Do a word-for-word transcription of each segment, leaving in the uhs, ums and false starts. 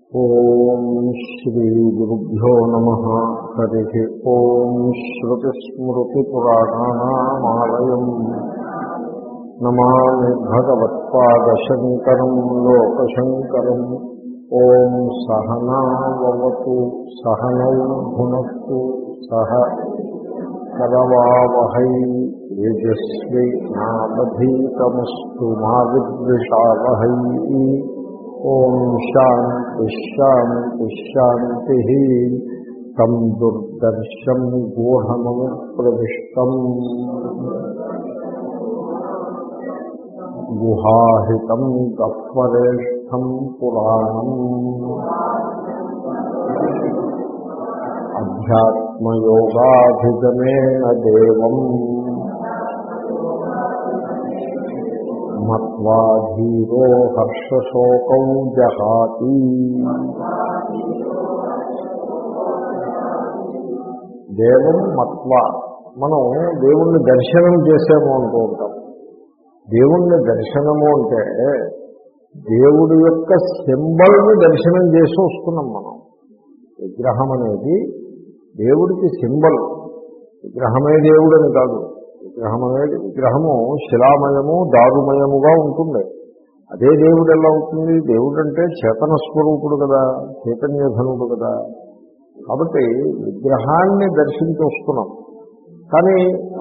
ఓం శ్రీ గురుభ్యో నమః. హరి ఓం. శ్రుతిస్మృతిపురాణానామాలయం నమామి భగవత్పాదశంకరం లోకశంకరం. ఓం సహనావతు సహనౌ భునక్తు సహ కరవావహై తేజస్వి నావధీతమస్తు మా విద్విషావహై. ఓం శాంతి శాంతి శాంతి. తం దుర్దర్శం గూఢమము ప్రవిష్టం గుహాహితం గహ్వరేష్టం పురాణం అధ్యాత్మయోగాధిగమేన దేవం మత్వా ధీరో హర్షశోకౌ జహాతి. దేవం మత్వా, మనం దేవుణ్ణి దర్శనం చేసాము అంటూ ఉంటాం. దేవుణ్ణి దర్శనము అంటే దేవుడి యొక్క సింబల్ని దర్శనం చేసి వస్తున్నాం మనం. విగ్రహం అనేది దేవుడికి సింబల్. విగ్రహమే దేవుడని కాదు. విగ్రహం అనేది విగ్రహము శిలామయము దారుమయముగా ఉంటుంది. అదే దేవుడు ఎలా అవుతుంది? దేవుడు అంటే చేతన స్వరూపుడు కదా, చైతన్యధనుడు కదా. కాబట్టి విగ్రహాన్ని దర్శించి వస్తున్నాం. కానీ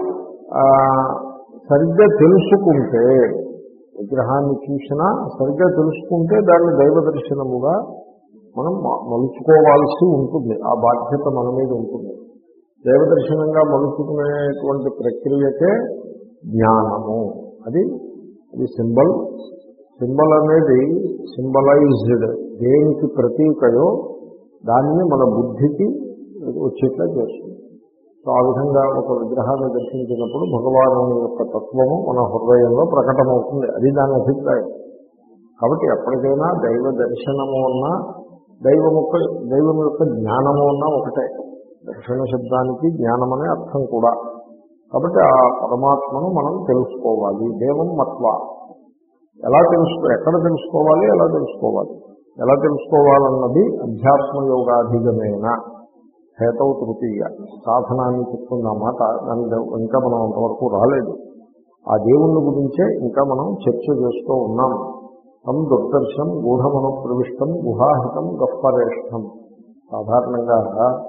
సరిగ్గా తెలుసుకుంటే, విగ్రహాన్ని చూసినా సరిగ్గా తెలుసుకుంటే దాన్ని దైవ దర్శనముగా మనం మలుచుకోవాల్సి ఉంటుంది. ఆ బాధ్యత మన మీద ఉంటుంది. దైవదర్శనంగా మలుచుకునేటువంటి ప్రక్రియకే జ్ఞానము. అది అది సింబల్. సింబల్ అనేది సింబలైజ్డ్, దేనికి ప్రతీకయో దాన్ని మన బుద్ధికి వచ్చేట్లా చేస్తుంది. సో ఆ విధంగా ఒక విగ్రహాన్ని దర్శించినప్పుడు భగవాను యొక్క తత్వము మన హృదయంలో ప్రకటమవుతుంది. అది దాని అభిప్రాయం. కాబట్టి ఎప్పటికైనా దైవ దర్శనము అన్నా దైవం యొక్క దైవం యొక్క జ్ఞానము అన్నా ఒకటే. దర్శన శబ్దానికి జ్ఞానం అనే అర్థం కూడా. కాబట్టి ఆ పరమాత్మను మనం తెలుసుకోవాలి. దేవం మత్వ. ఎలా తెలుసుకో ఎక్కడ తెలుసుకోవాలి, ఎలా తెలుసుకోవాలి ఎలా తెలుసుకోవాలన్నది అధ్యాత్మయోగాధిగమైన హేతవు తృతీయ సాధనాన్ని చెప్తున్నమాట. దాని ఇంకా మనం అంతవరకు రాలేదు. ఆ దేవుని గురించే ఇంకా మనం చర్చ చేస్తూ ఉన్నాం. తం దుర్దర్శం గూఢమను ప్రవిష్టం గుహాహితం గహ్వరేష్టం. సాధారణంగా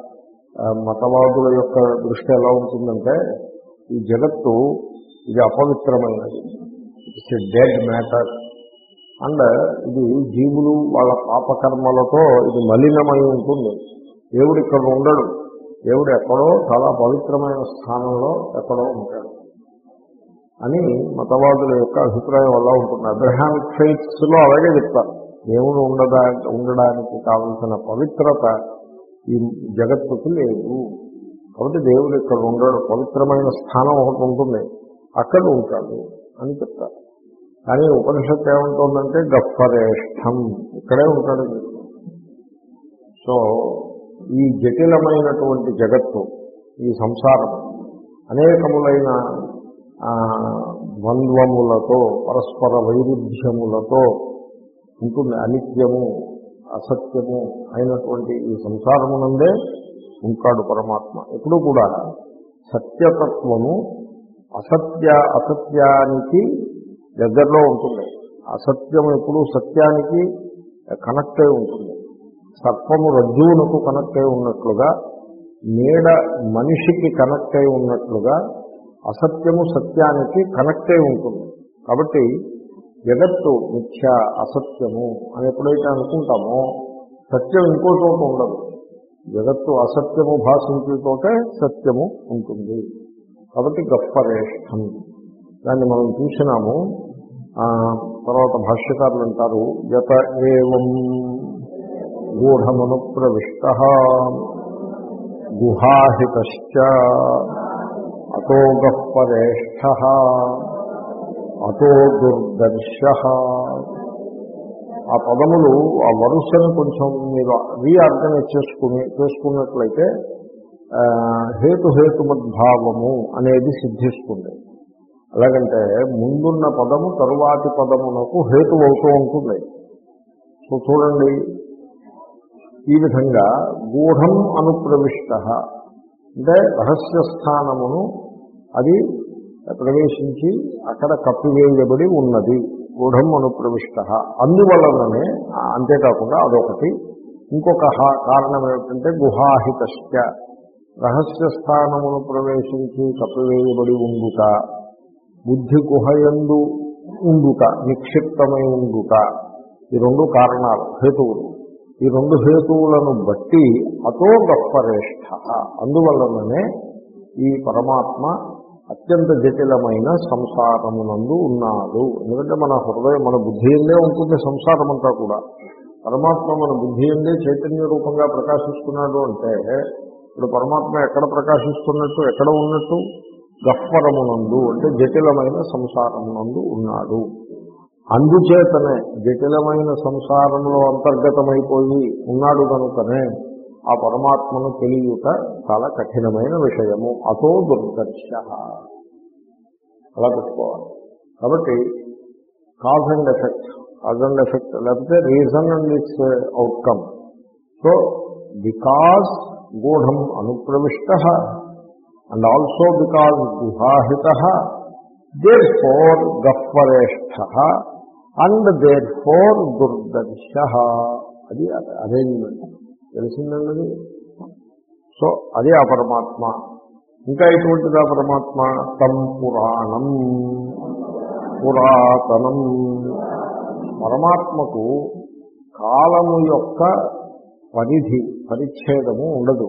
మతవాదుల యొక్క దృష్టి ఎలా ఉంటుందంటే, ఈ జగత్తు ఇది అపవిత్రమైనది, it's a dead matter, and ఇది జీవులు వాళ్ళ పాపకర్మలతో ఇది మలినమై ఉంటుంది. దేవుడు ఇక్కడ ఉండడు. దేవుడు ఎక్కడో చాలా పవిత్రమైన స్థానంలో ఎక్కడో ఉంటాడు అని మతవాదుల యొక్క అభిప్రాయం వల్ల ఉంటుంది. అబ్రహామిక్ ఫెయిత్స్లో అలాగే చెప్తారు. దేవుడు ఉండదా ఉండడానికి కావలసిన పవిత్రత ఈ జగత్తుకు లేదు. కాబట్టి దేవుడు ఇక్కడ ఉండడు. పవిత్రమైన స్థానం ఒకటి ఉంటుంది, అక్కడ ఉంటాడు అని చెప్తారు. కానీ ఉపనిషత్తు ఏమంటుందంటే గహ్వరేష్టం, ఇక్కడే ఉంటాడు. సో ఈ జటిలమైనటువంటి జగత్తు, ఈ సంసారం అనేకములైన ద్వంద్వములతో పరస్పర వైరుధ్యములతో ఉంటుంది. అనిత్యము అసత్యము అయినటువంటి ఈ సంసారమునందే ఉంటాడు పరమాత్మ. ఎప్పుడూ కూడా సత్యతత్వము అసత్య అసత్యానికి దగ్గరలో ఉంటుంది. అసత్యం ఎప్పుడూ సత్యానికి కనెక్ట్ అయి ఉంటుంది. సర్పము రజ్జువునకు కనెక్ట్ అయి ఉన్నట్లుగా, నీడ మనిషికి కనెక్ట్ అయి ఉన్నట్లుగా అసత్యము సత్యానికి కనెక్ట్ అయి ఉంటుంది. కాబట్టి జగత్తు మిథ్య అసత్యము అని ఎప్పుడైతే అనుకుంటామో సత్యం ఇంకో చోట ఉండదు. జగత్తు అసత్యము భాషించేతోటే సత్యము ఉంటుంది. కాబట్టి గహ్వరేష్టం దాన్ని మనం చూసినాము. తర్వాత భాష్యకారులు అంటారు, యత ఏవం గూఢమను ప్రవిష్ట గుహాహితశ్చ అతో గహ్వరేష్ఠ అతో దుర్దర్శ. ఆ పదములు, ఆ వరుసను కొంచెం మీరు రీఆర్గనైజ్ చేసుకుని చేసుకున్నట్లయితే హేతుహేతుమద్భావము అనేది సిద్ధిస్తుంది. అలాగంటే ముందున్న పదము తరువాతి పదమునకు హేతు అవుతూ ఉంటుంది. సో చూడండి, ఈ విధంగా గూఢం అనుప్రవిష్ట అంటే రహస్యస్థానమును అది ప్రవేశించి అక్కడ కప్పివేయబడి ఉన్నది. గూఢం అనుప్రవిష్ట అందువలననే, అంతేకాకుండా అదొకటి. ఇంకొక కారణం ఏమిటంటే గుహాహితశ్చ రహస్యస్థానమును ప్రవేశించి కప్పివేయబడి ఉండుట, బుద్ధి గుహయందు ఉండుట, నిక్షిప్తమై ఉండుట. ఈ రెండు కారణాలు, హేతువులు. ఈ రెండు హేతువులను బట్టి అతో గొప్పరేష్ఠ అందువలననే ఈ పరమాత్మ అత్యంత జటిలమైన సంసారమునందు ఉన్నాడు. ఎందుకంటే మన హృదయం, మన బుద్ధి ఎందే ఉంటుంది సంసారం అంతా కూడా. పరమాత్మ మన బుద్ధి ఎందే చైతన్య రూపంగా ప్రకాశిస్తున్నాడు అంటే ఇప్పుడు పరమాత్మ ఎక్కడ ప్రకాశిస్తున్నట్టు, ఎక్కడ ఉన్నట్టు? గహ్వరమునందు అంటే జటిలమైన సంసారమునందు ఉన్నాడు. అందుచేతనే జటిలమైన సంసారంలో అంతర్గతమైపోయి ఉన్నాడు కనుకనే ఆ పరమాత్మను తెలియట చాలా కఠినమైన విషయము. అతో దుర్దర్శ అలా పెట్టుకోవాలి. కాబట్టి cause and effect, cause and effect లేకపోతే reason and it's outcome. So because గూఢం అనుప్రవిష్ట అండ్ ఆల్సో బికాజ్ గుహాహిత, దేర్ ఫోర్ గహ్వరేష్ఠ అండ్ దేర్ ఫోర్ దుర్దర్శ. అది అరేంజ్మెంట్. తెలిసిందండి. సో అది ఆ పరమాత్మ. ఇంకా ఎటువంటిది ఆ పరమాత్మ? తం పురాణం, పురాతనం. పరమాత్మకు కాలము యొక్క పరిధి, పరిచ్ఛేదము ఉండదు.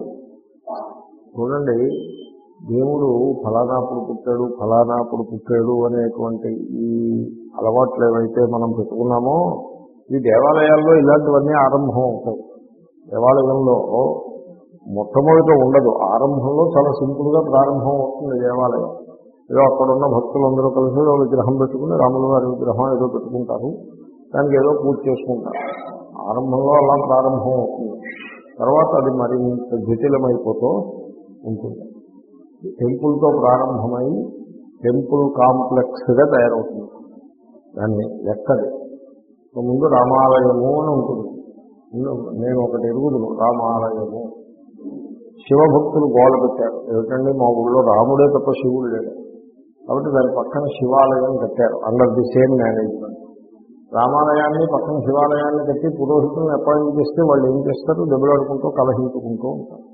చూడండి, దేవుడు ఫలానాప్పుడు పుట్టాడు, ఫలానాప్పుడు పుట్టాడు అనేటువంటి ఈ అలవాట్లు ఏవైతే మనం పెట్టుకున్నామో ఈ దేవాలయాల్లో ఇలాంటివన్నీ ఆరంభం అవుతాయి. దేవాలయంలో మొట్టమొదట ఉండదు, ఆరంభంలో చాలా సింపుల్గా ప్రారంభం అవుతుంది దేవాలయం. ఏదో అక్కడున్న భక్తులందరూ కలిసి ఏదో విగ్రహం పెట్టుకుని, రాముల వారి విగ్రహం ఏదో పెట్టుకుంటారు, దానికి ఏదో పూజ చేసుకుంటారు. ఆరంభంలో అలా ప్రారంభం అవుతుంది. తర్వాత అది మరింత జటిలమైపోతూ ఉంటుంది. టెంపుల్తో ప్రారంభమై టెంపుల్ కాంప్లెక్స్గా తయారవుతుంది. దాన్ని ఎక్కది ముందు రామాలయము అని ఉంటుంది. నేను ఒకటి ఎరుగుదును, రామాలయము. శివభక్తులు గోడ పెట్టారు, ఏమిటండి మా ఊళ్ళో రాముడే తప్ప శివుడు లేడు, కాబట్టి దాని పక్కన శివాలయం కట్టారు అండర్ ది సేమ్ మేనేజ్మెంట్. రామాలయాన్ని పక్కన శివాలయాన్ని కట్టి పురోహితులను అపాయింట్ చేస్తే వాళ్ళు ఏం చేస్తారు? దెబ్బలాడుకుంటూ కలహించుకుంటూ ఉంటారు.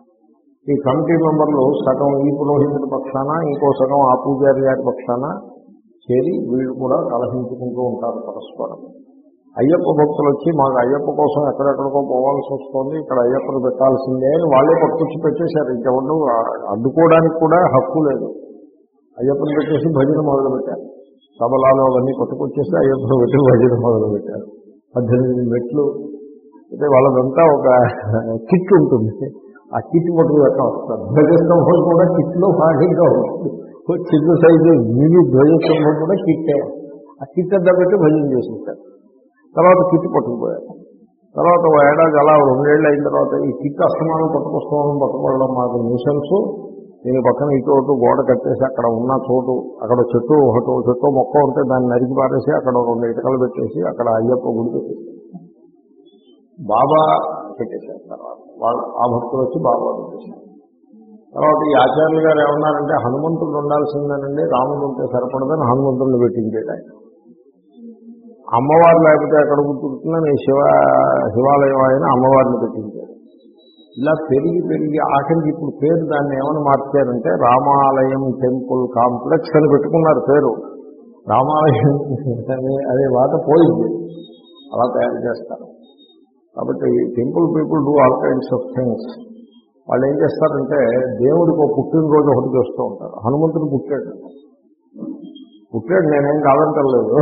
ఈ కమిటీ మెంబర్లు సగం ఈ పురోహితుడి పక్షాన, ఇంకో సగం ఆ పూజారి గారి పక్షాన చేరి వీళ్ళు కూడా కలహించుకుంటూ ఉంటారు పరస్పరం. అయ్యప్ప భక్తులు వచ్చి మాకు అయ్యప్ప కోసం ఎక్కడెక్కడికో పోవాల్సి వస్తుంది, ఇక్కడ అయ్యప్పను పెట్టాల్సిందే అని వాళ్ళే పట్టుకొచ్చి పెట్టేశారు. ఇంకెవరు అడ్డుకోవడానికి కూడా హక్కు లేదు. అయ్యప్పను పెట్టేసి భజన మొదలు పెట్టారు. తబలాలు అవన్నీ పట్టుకొచ్చేసి అయ్యప్పను పెట్టి భజన మొదలు పెట్టారు. పద్దెనిమిది మెట్లు అయితే వాళ్ళదంతా ఒక కిట్ ఉంటుంది. ఆ కిట్ పట్టుకు ఎక్కడ వస్తారు. ధ్వజస్తంభం కూడా కిట్లో భాగంగా ఉంటుంది. చిన్న సైజు మినీ ధ్వజస్తంభం కూడా కిట్టే. ఆ కిట్ అంతా పెట్టి భజన చేసేస్తారు. తర్వాత కిట్ పట్టుకుపోయారు. తర్వాత ఓ ఏడాది అలా రెండేళ్ళు అయిన తర్వాత ఈ కిట్ అస్తమానం పట్టుకొస్తామని పట్టుకోవడం మాకు న్యూసెన్స్. దీని పక్కన ఈ చోటు గోడ కట్టేసి అక్కడ ఉన్న చోటు అక్కడ చెట్టు ఒకటో చెట్టు మొక్క ఉంటే దాన్ని నరికి పారేసి అక్కడ రెండు ఇటుకలు పెట్టేసి అక్కడ అయ్యప్ప గుడి పెట్టేసి బాబా పెట్టేశారు. తర్వాత వాళ్ళు ఆ భక్తులు వచ్చి బాబా పెట్టేశారు. తర్వాత ఈ ఆచార్యులు గారు ఏమన్నారంటే హనుమంతుడు ఉండాల్సిందేనండి, రాముడు ఉంటే సరిపడదని హనుమంతుడిని పెట్టించాడు ఆయన. అమ్మవారు లేకపోతే ఎక్కడ గుర్తుంటుందని శివ శివాలయం ఆయన అమ్మవారిని పెట్టించారు. ఇలా పెరిగి పెరిగి ఆఖరికి ఇప్పుడు పేరు దాన్ని ఏమని మార్చారంటే రామాలయం టెంపుల్ కాంప్లెక్స్ అని పెట్టుకున్నారు పేరు. రామాలయం అనే మాట పోయింది. అలా తయారు చేస్తారు. కాబట్టి temple people do all kinds of things. వాళ్ళు ఏం చేస్తారంటే దేవుడికి ఒక పుట్టినరోజు ఒకటి చేస్తూ ఉంటారు. హనుమంతుడు పుట్టాడు పుట్టాడు నేనేం కాదంటలేదు.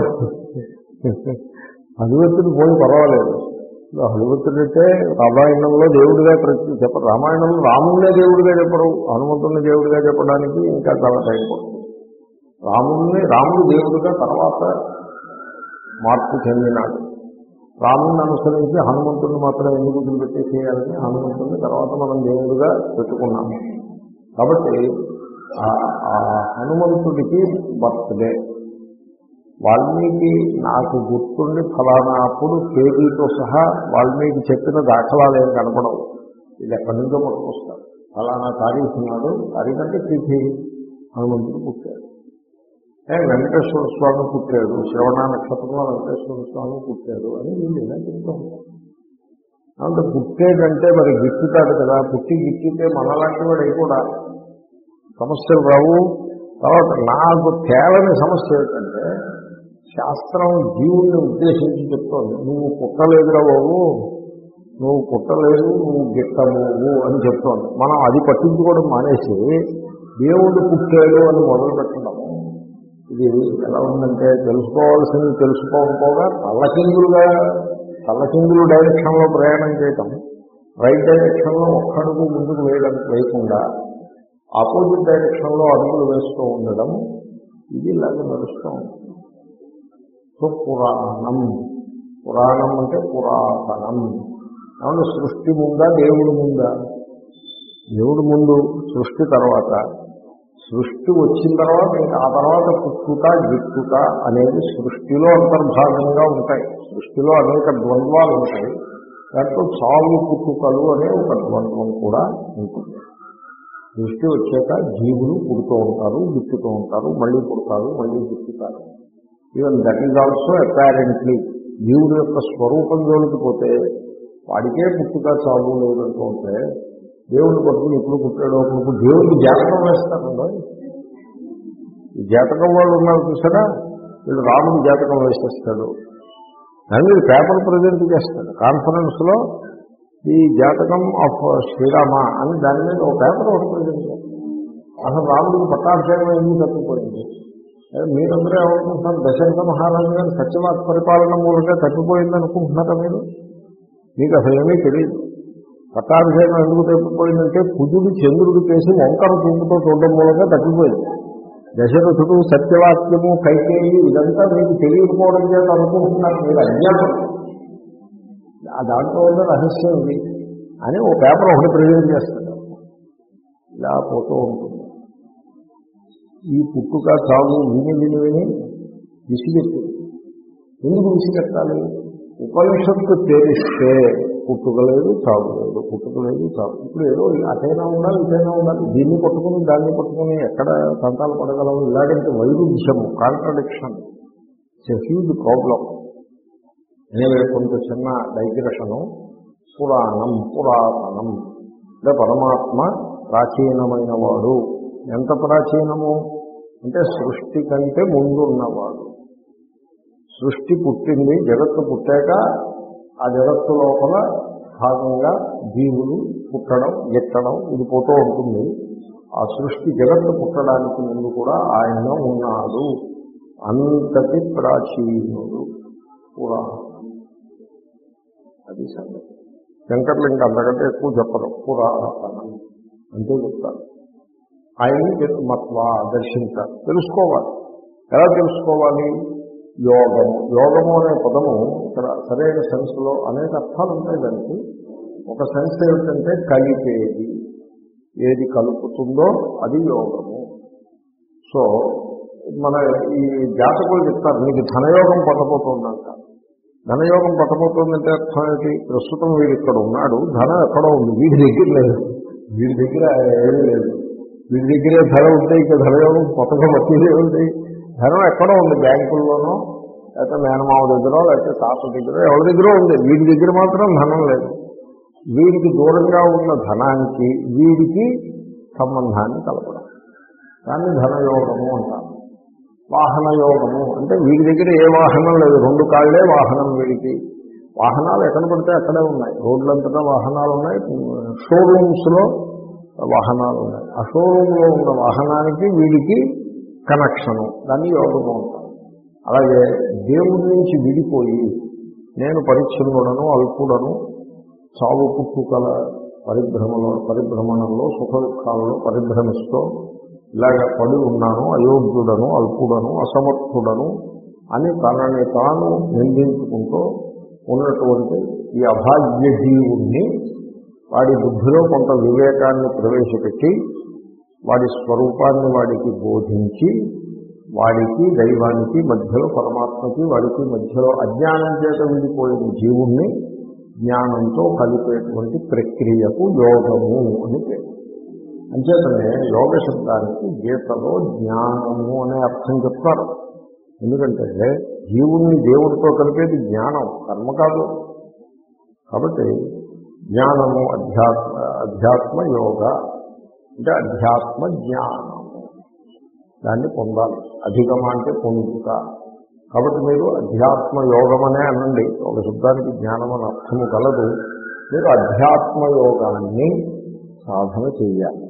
హనుమంతుడు పోయి పర్వాలేదు. హనుమంతుడంటే రామాయణంలో దేవుడిగా ప్రతి చెప్పరు. రామాయణంలో రాముడినే దేవుడిగా చెప్పరు, హనుమంతుడిని దేవుడిగా చెప్పడానికి ఇంకా చాలా టైం పడుతుంది. రాముడిని రాముడు దేవుడిగా తర్వాత మార్పు చెందినాడు. రాముడిని అనుసరించి హనుమంతుడిని మాత్రం ఎందుకు వదిలిపెట్టేసేయాలని హనుమంతుడిని తర్వాత మనం దేవుడిగా పెట్టుకున్నాము. కాబట్టి ఆ హనుమంతుడికి బర్త్డే వాల్మీకి నాకు గుర్తుండి ఫలానా అప్పుడు తేదీతో సహా వాల్మీకి చెప్పిన దాఖలాలు ఏం కనపడవు. ఇది ఎక్కడి నుంచో పట్టుకొస్తారు. ఫలానా తారీఖు నాడు, తారీఖు అంటే తిథి హనుమంతుడు పుట్టాడు, వెంకటేశ్వర స్వామి పుట్టాడు, శ్రవణ నక్షత్రంలో వెంకటేశ్వర స్వామి పుట్టాడు అని వీళ్ళు ఇలా చెప్తూ ఉంటారు. అంటే పుట్టేటంటే మరి గిట్టుతాడు కదా, పుట్టి గిట్టితే మనలాంటి వాడు అయిపోడా, సమస్యలు రావు. తర్వాత నాకు తేలని సమస్య ఏంటంటే శాస్త్రం జీవుల్ని ఉద్దేశించి చెప్తోంది, నువ్వు పుట్టలేదురా బాబు, నువ్వు పుట్టలేదు, నువ్వు గిట్టము అని చెప్తోంది. మనం అది పట్టించుకోవడం మానేసి దేవుడు పుట్టాడు అని మొదలు పెట్టడము, ఇది ఎలా ఉందంటే తెలుసుకోవాల్సింది తెలుసుకోకపోగా తల్లకిందులుగా తల్లకిందులు డైరెక్షన్లో ప్రయాణం చేయటం, రైట్ డైరెక్షన్లో ఒక్కడుగు ముందుకు వేయడం వేయకుండా ఆపోజిట్ డైరెక్షన్లో అడుగులు వేస్తూ ఉండడం, ఇది ఇలాగే నడుస్తూ ఉంటుంది. సో పురాణం, పురాణం అంటే పురాతనం. ఏమంటే సృష్టి ముందా దేవుడు ముందా? దేవుడు ముందు, సృష్టి తర్వాత. సృష్టి వచ్చిన తర్వాత ఇంకా ఆ తర్వాత పుట్టుట గిట్టుట అనేది సృష్టిలో అంతర్భాగంగా ఉంటాయి. సృష్టిలో అనేక ద్వంద్వాలు ఉంటాయి, దాంట్లో చావు పుట్టుకలు అనే ఒక ద్వంద్వం కూడా ఉంటుంది. సృష్టి వచ్చాక జీవులు పుడుతూ ఉంటారు, గిట్టుతూ ఉంటారు, మళ్ళీ పుడతారు, మళ్ళీ గిట్టుతారు. Even that is also apparently జీవుడు యొక్క స్వరూపం జోలికి పోతే వాడికే పుట్టుక చావు లేదంటూ ఉంటే దేవుడిని పట్టుకుని ఎప్పుడు పుట్టాడో అప్పుడు దేవుడికి జాతకం వేస్తారండి. ఈ జాతకం వాళ్ళు ఉన్నారు చూసారా, వీళ్ళు రాముడు జాతకం వేసేస్తాడు, దాన్ని పేపర్ ప్రజెంట్ చేస్తాడు కాన్ఫరెన్స్లో, ఈ జాతకం ఆఫ్ శ్రీరామ అని దాని మీద ఒక పేపర్ ఒకటి ప్రజెంట్ చేస్తాడు. అసలు రాముడికి పట్టాభిషేకం ఎందుకు తప్పిపోయింది? మీరందరూ ఏమనుకుంటున్నారు, దశరథ మహారాజు గారు సత్యవాక్ పరిపాలన మూలంగా తప్పిపోయింది అనుకుంటున్నారా మీరు? మీకు అసలు ఏమీ తెలియదు. పట్టాభిషేకం ఎందుకు తప్పిపోయిందంటే కుజుడు చంద్రుడు చేసి వంకర చూపుతో చూడడం మూలంగా తప్పిపోయింది. దశరథుడు సత్యవాక్యము కైకేయి ఇదంతా మీకు తెలియకపోవడం చేత అనుకుంటున్నారు మీరు అజ్ఞానం. ఆ దాంట్లో ఉన్న రహస్యం ఇది అని ఓ పేపర్ ఒకటి ప్రజెంట్ చేస్తాడు. ఇలా పోతూ ఉంటుంది. ఈ పుట్టుక చావు విని విని విని విసిగెత్తి, ఎందుకు విసిగెత్తాలి? ఉపనిషత్తు తేలిస్తే పుట్టుక లేదు, చావు లేదు, పుట్టుక లేదు, చావు. ఇప్పుడు ఏదో అటైనా ఉండాలి, ఇటైనా ఉండాలి, దీన్ని పట్టుకుని దాన్ని పట్టుకుని ఎక్కడ తంతాలు పడగలము? ఇలాగంటే వైరుధ్యము, contradiction, it's a huge problem. Anyway కొంత చిన్న డైగ్రెషను. పురాణం, పురాతనం అంటే పరమాత్మ ప్రాచీనమైన వాడు. ఎంత ప్రాచీనము అంటే సృష్టి కంటే ముందు ఉన్నవాడు. సృష్టి పుట్టింది, జగత్తు పుట్టాక ఆ జగత్తు లోపల భాగంగా జీవులు పుట్టడం ఎత్తడం ఇది పోతూ ఉంటుంది. ఆ సృష్టి జగత్తు పుట్టడానికి ముందు కూడా ఆయన ఉన్నాడు. అంతటి ప్రాచీనుడు పురాణం. అది సంగతి. శంకర్లు ఇంకా అంతకంటే ఎక్కువ చెప్పరు, పురాతనం అంతే చెప్తారు. ఆయన్ని మత్వ దర్శించాలి, తెలుసుకోవాలి. ఎలా తెలుసుకోవాలి? యోగము. యోగము అనే పదము ఇక్కడ సరైన సెన్స్లో అనేక అర్థాలు ఉంటాయి దానికి. ఒక సెన్స్ ఏమిటంటే కలిపేది, ఏది కలుపుతుందో అది యోగము. సో మన ఈ జాతకులు చెప్తారు, మీకు ధనయోగం పట్టబోతుందంట. ధనయోగం పట్టబోతుందంటే అర్థం ఏంటి? ప్రస్తుతం వీడు ఇక్కడ ఉన్నాడు, ధనం ఎక్కడో ఉంది, వీడి దగ్గర లేదు, వీడి దగ్గర ఏమీ లేదు, వీడి దగ్గరే ధన ఉంటే ఇక ధనయోగం కొత్తగా మట్టిదే ఉంది. ధనం ఎక్కడో ఉంది, బ్యాంకుల్లోనో లేకపోతే మేనమావ దగ్గర లేకపోతే తాత దగ్గర ఎవరి దగ్గర ఉంది, వీడి దగ్గర మాత్రం ధనం లేదు. వీడికి దూరంగా ఉన్న ధనానికి వీడికి సంబంధాన్ని కలపడం, దాన్ని ధనయోగము అంటారు. వాహన యోగము అంటే వీడి దగ్గర ఏ వాహనం లేదు, రెండు కాళ్లే వాహనం వీడికి. వాహనాలు ఎక్కడ పడితే అక్కడే ఉన్నాయి, రోడ్లంతటా వాహనాలు ఉన్నాయి, షోరూమ్స్లో వాహనాలు ఉన్నాయి. ఆ షోరూంలో ఉన్న వాహనానికి వీడికి కనెక్షను, దాన్ని యోగము అంటారు. అలాగే దేవుడి నుంచి విడిపోయి నేను పరిచ్ఛిన్నుడను, అల్పుడను, చావు పుట్టుకల పరిభ్రమలో పరిభ్రమణంలో సుఖ దుఃఖాలలో పరిభ్రమిస్తూ ఇలాగ పడి ఉన్నాను, అయోగ్యుడను, అల్పుడను, అసమర్థుడను అని తనని తాను నిందించుకుంటూ ఉన్నటువంటి ఈ అభాగ్య జీవుణ్ణి వాడి బుద్ధిలో కొంత వివేకాన్ని ప్రవేశపెట్టి వాడి స్వరూపాన్ని వాడికి బోధించి వాడికి దైవానికి మధ్యలో, పరమాత్మకి వాడికి మధ్యలో అజ్ఞానం చేత విడిపోయిన జీవుణ్ణి జ్ఞానంతో కలిపేటువంటి ప్రక్రియకు యోగము అని పేరు. అంచేతనే యోగ శబ్దానికి గీతలో జ్ఞానము అనే అర్థం చెప్తారు. ఎందుకంటే జీవుణ్ణి దేవుడితో కలిపేది జ్ఞానం, కర్మ కాదు. కాబట్టి జ్ఞానము అధ్యాత్మ అధ్యాత్మ యోగ అంటే అధ్యాత్మ జ్ఞానము, దాన్ని పొందాలి. అధిగమ అంటే పొందుట. కాబట్టి మీరు అధ్యాత్మ యోగమనే అనండి, ఒక శబ్దానికి జ్ఞానం అని అర్థము కలదు. మీరు అధ్యాత్మ యోగాన్ని సాధన చేయాలి.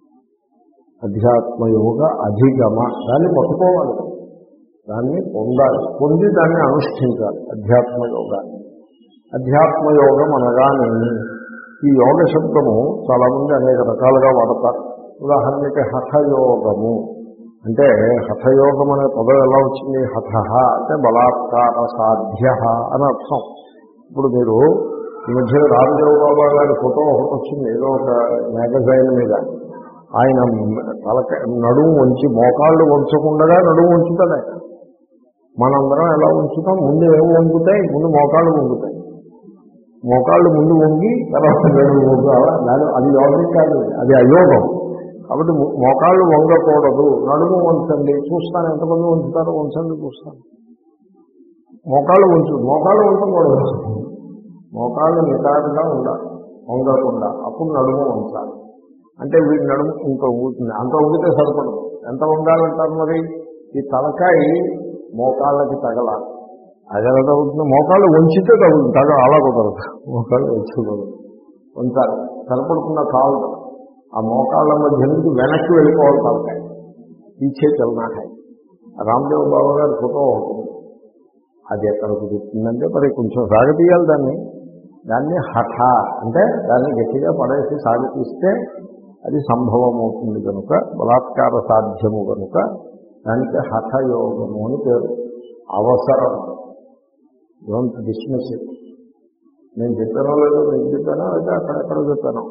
అధ్యాత్మ యోగ అధిగమ, దాన్ని పట్టుకోవాలి, దాన్ని పొందాలి, పొంది దాన్ని అనుష్ఠించాలి అధ్యాత్మ యోగాన్ని. అధ్యాత్మ యోగం అనగానే ఈ యోగ శబ్దము చాలామంది అనేక రకాలుగా వాడతారు. ఉదాహరణకి హఠయోగము అంటే, హఠయోగం అనే పదం ఎలా వచ్చింది? హఠ అంటే బలాత్కార సాధ్య అని అర్థం. ఇప్పుడు మీరు ఈ మధ్య రామదేవ్ బాబా గారి ఫోటో ఒకటి వచ్చింది ఏదో ఒక మ్యాగజైన్ మీద. ఆయన తలక నడుము వంచి, మోకాళ్ళు వంచకుండా నడుము వంచుతాడు ఆయన. మనందరం ఎలా ఉంచుతాం? ముందు ఏమి వంగుతాయి? ముందు మోకాళ్ళు వంగుతాయి. మోకాళ్ళు ముందు వంగి తర్వాత నడుము వంగాలా? దాని అది యోగం కాదు, అది అయోగం. కాబట్టి మోకాళ్ళు వంగకూడదు, నడుము వంచండి. చూస్తాను ఎంతమంది వంచుతారో, వంచండి చూస్తాను. మోకాళ్ళు వంచు, మోకాళ్ళు వంచకూడదు, మోకాళ్ళు నిటారుగా ఉండాలి, వంగకుండా. అప్పుడు నడుము వంచాలి. అంటే వీడి నడుము ఇంకా వంగుతుంది. అంత వంగితే సరిపడదు. ఎంత వంగాలంటారు మరి? ఈ తలకాయ మోకాళ్ళకి తగలాలి. అది ఎలా తగ్గుతుంది? మోకాళ్ళు వంచితే తగులుతుంది, తగ అలా కుదరదు, మోకాళ్ళు వంచుకోదు, వంచాలి. సరిపడుతున్న కాదు. ఆ మోకాళ్ళ మధ్య నుంచి వెనక్కి వెళ్ళిపోవాలి తలకాయ. పీచే చలనాకాయ. రామదేవ్ బాబా గారి ఫోటో ఉంటుంది. అది ఎక్కడ కుదురుతుందంటే మరి కొంచెం సాగతీయాలి దాన్ని. దాన్ని హఠ అంటే దాన్ని గట్టిగా పడేసి సాగతీస్తే అది సంభవం అవుతుంది కనుక, బలాత్కార సాధ్యము కనుక దానికి హఠయోగము అని పేరు. అవసరం. Don't dismiss it. నేను చెప్పానో లేదో, నేను చెప్పానో అయితే అక్కడెక్కడ చెప్పాను.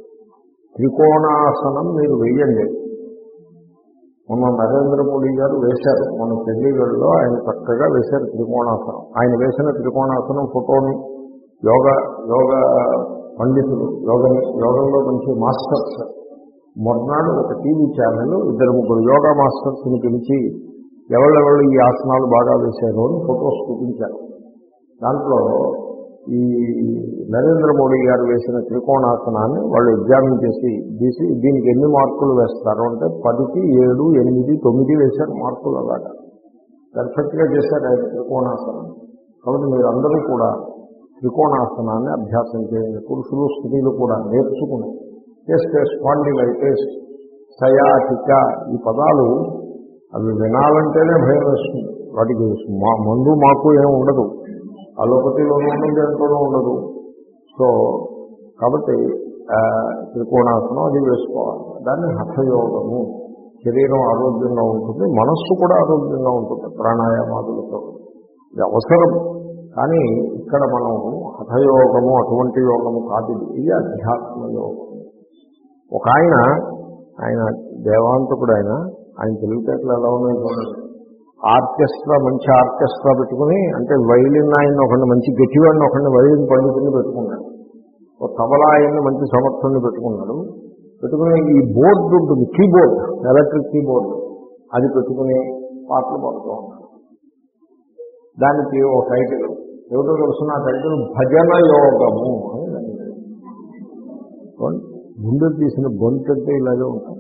త్రికోణాసనం మీరు వెయ్యండి. మొన్న నరేంద్ర మోడీ గారు వేశారు, మన చండీగఢ్లో ఆయన చక్కగా వేశారు త్రికోణాసనం. ఆయన వేసిన త్రికోణాసనం ఫోటోని యోగ యోగ పండితులు, యోగని యోగంలో మంచి మాస్టర్స్ మొన్నాడు ఒక టీవీ ఛానల్ ఇద్దరు ముగ్గురు యోగా మాస్టర్స్ని పిలిచి ఎవళ్ళెవళ్ళు ఈ ఆసనాలు బాగా వేశారు అని ఫొటోస్ చూపించారు. దాంట్లో ఈ నరేంద్ర మోడీ గారు వేసిన త్రికోణాసనాన్ని వాళ్ళు ఎగ్జామిన్ చేసి తీసి దీనికి ఎన్ని మార్కులు వేస్తారు అంటే పదికి ఏడు ఎనిమిది తొమ్మిది వేశారు మార్కులు. అలాగా పర్ఫెక్ట్గా చేశారు ఆయన త్రికోణాసనం. కాబట్టి మీరు అందరూ కూడా త్రికోణాసనాన్ని అభ్యాసం చేయండి. పురుషులు స్త్రీలు కూడా నేర్చుకుని చేస్తే స్పాండిలైటిస్, సయాటిక ఈ పదాలు అవి వినాలంటేనే భయం వేస్తుంది. వాటికి మా మందు మాకు ఏమి ఉండదు, అలోపతిలోనూ ఉండదు, ఎంతోనూ ఉండదు. సో కాబట్టి త్రికోణాసనం అది వేసుకోవాలి. దాన్ని హఠయోగము. శరీరం ఆరోగ్యంగా ఉంటుంది, మనస్సు కూడా ఆరోగ్యంగా ఉంటుంది ప్రాణాయామాదులతో. ఇది అవసరం. కానీ ఇక్కడ మనం హఠయోగము అటువంటి యోగము కాదు, ఇది అధ్యాత్మ యోగము. ఒక ఆయన ఆయన దేవాంతకుడు, ఆయన ఆయన తెలివితేటలు ఎలా ఉన్నాయో చూడండి. ఆర్కెస్ట్రా, మంచి ఆర్కెస్ట్రా పెట్టుకుని, అంటే వైలిన్ ఆయన ఒకరిని మంచి గట్టివాడిని ఒకరిని వైలిన్ పండితుని పెట్టుకున్నాడు, ఒక తబలా ఆయన్ని మంచి సమర్థుని పెట్టుకున్నాడు. పెట్టుకుని ఈ బోర్డు ఉంటుంది, కీబోర్డ్, ఎలక్ట్రిక్ కీబోర్డ్, అది పెట్టుకుని పాటలు పాడుతూ ఉన్నాడు. దానికి ఓ టైటిల్ ఏమిటో తెలుసిన టైటిల్ భజన యోగము అని. గుండె తీసిన గొంతంటే ఇలాగే ఉంటుంది.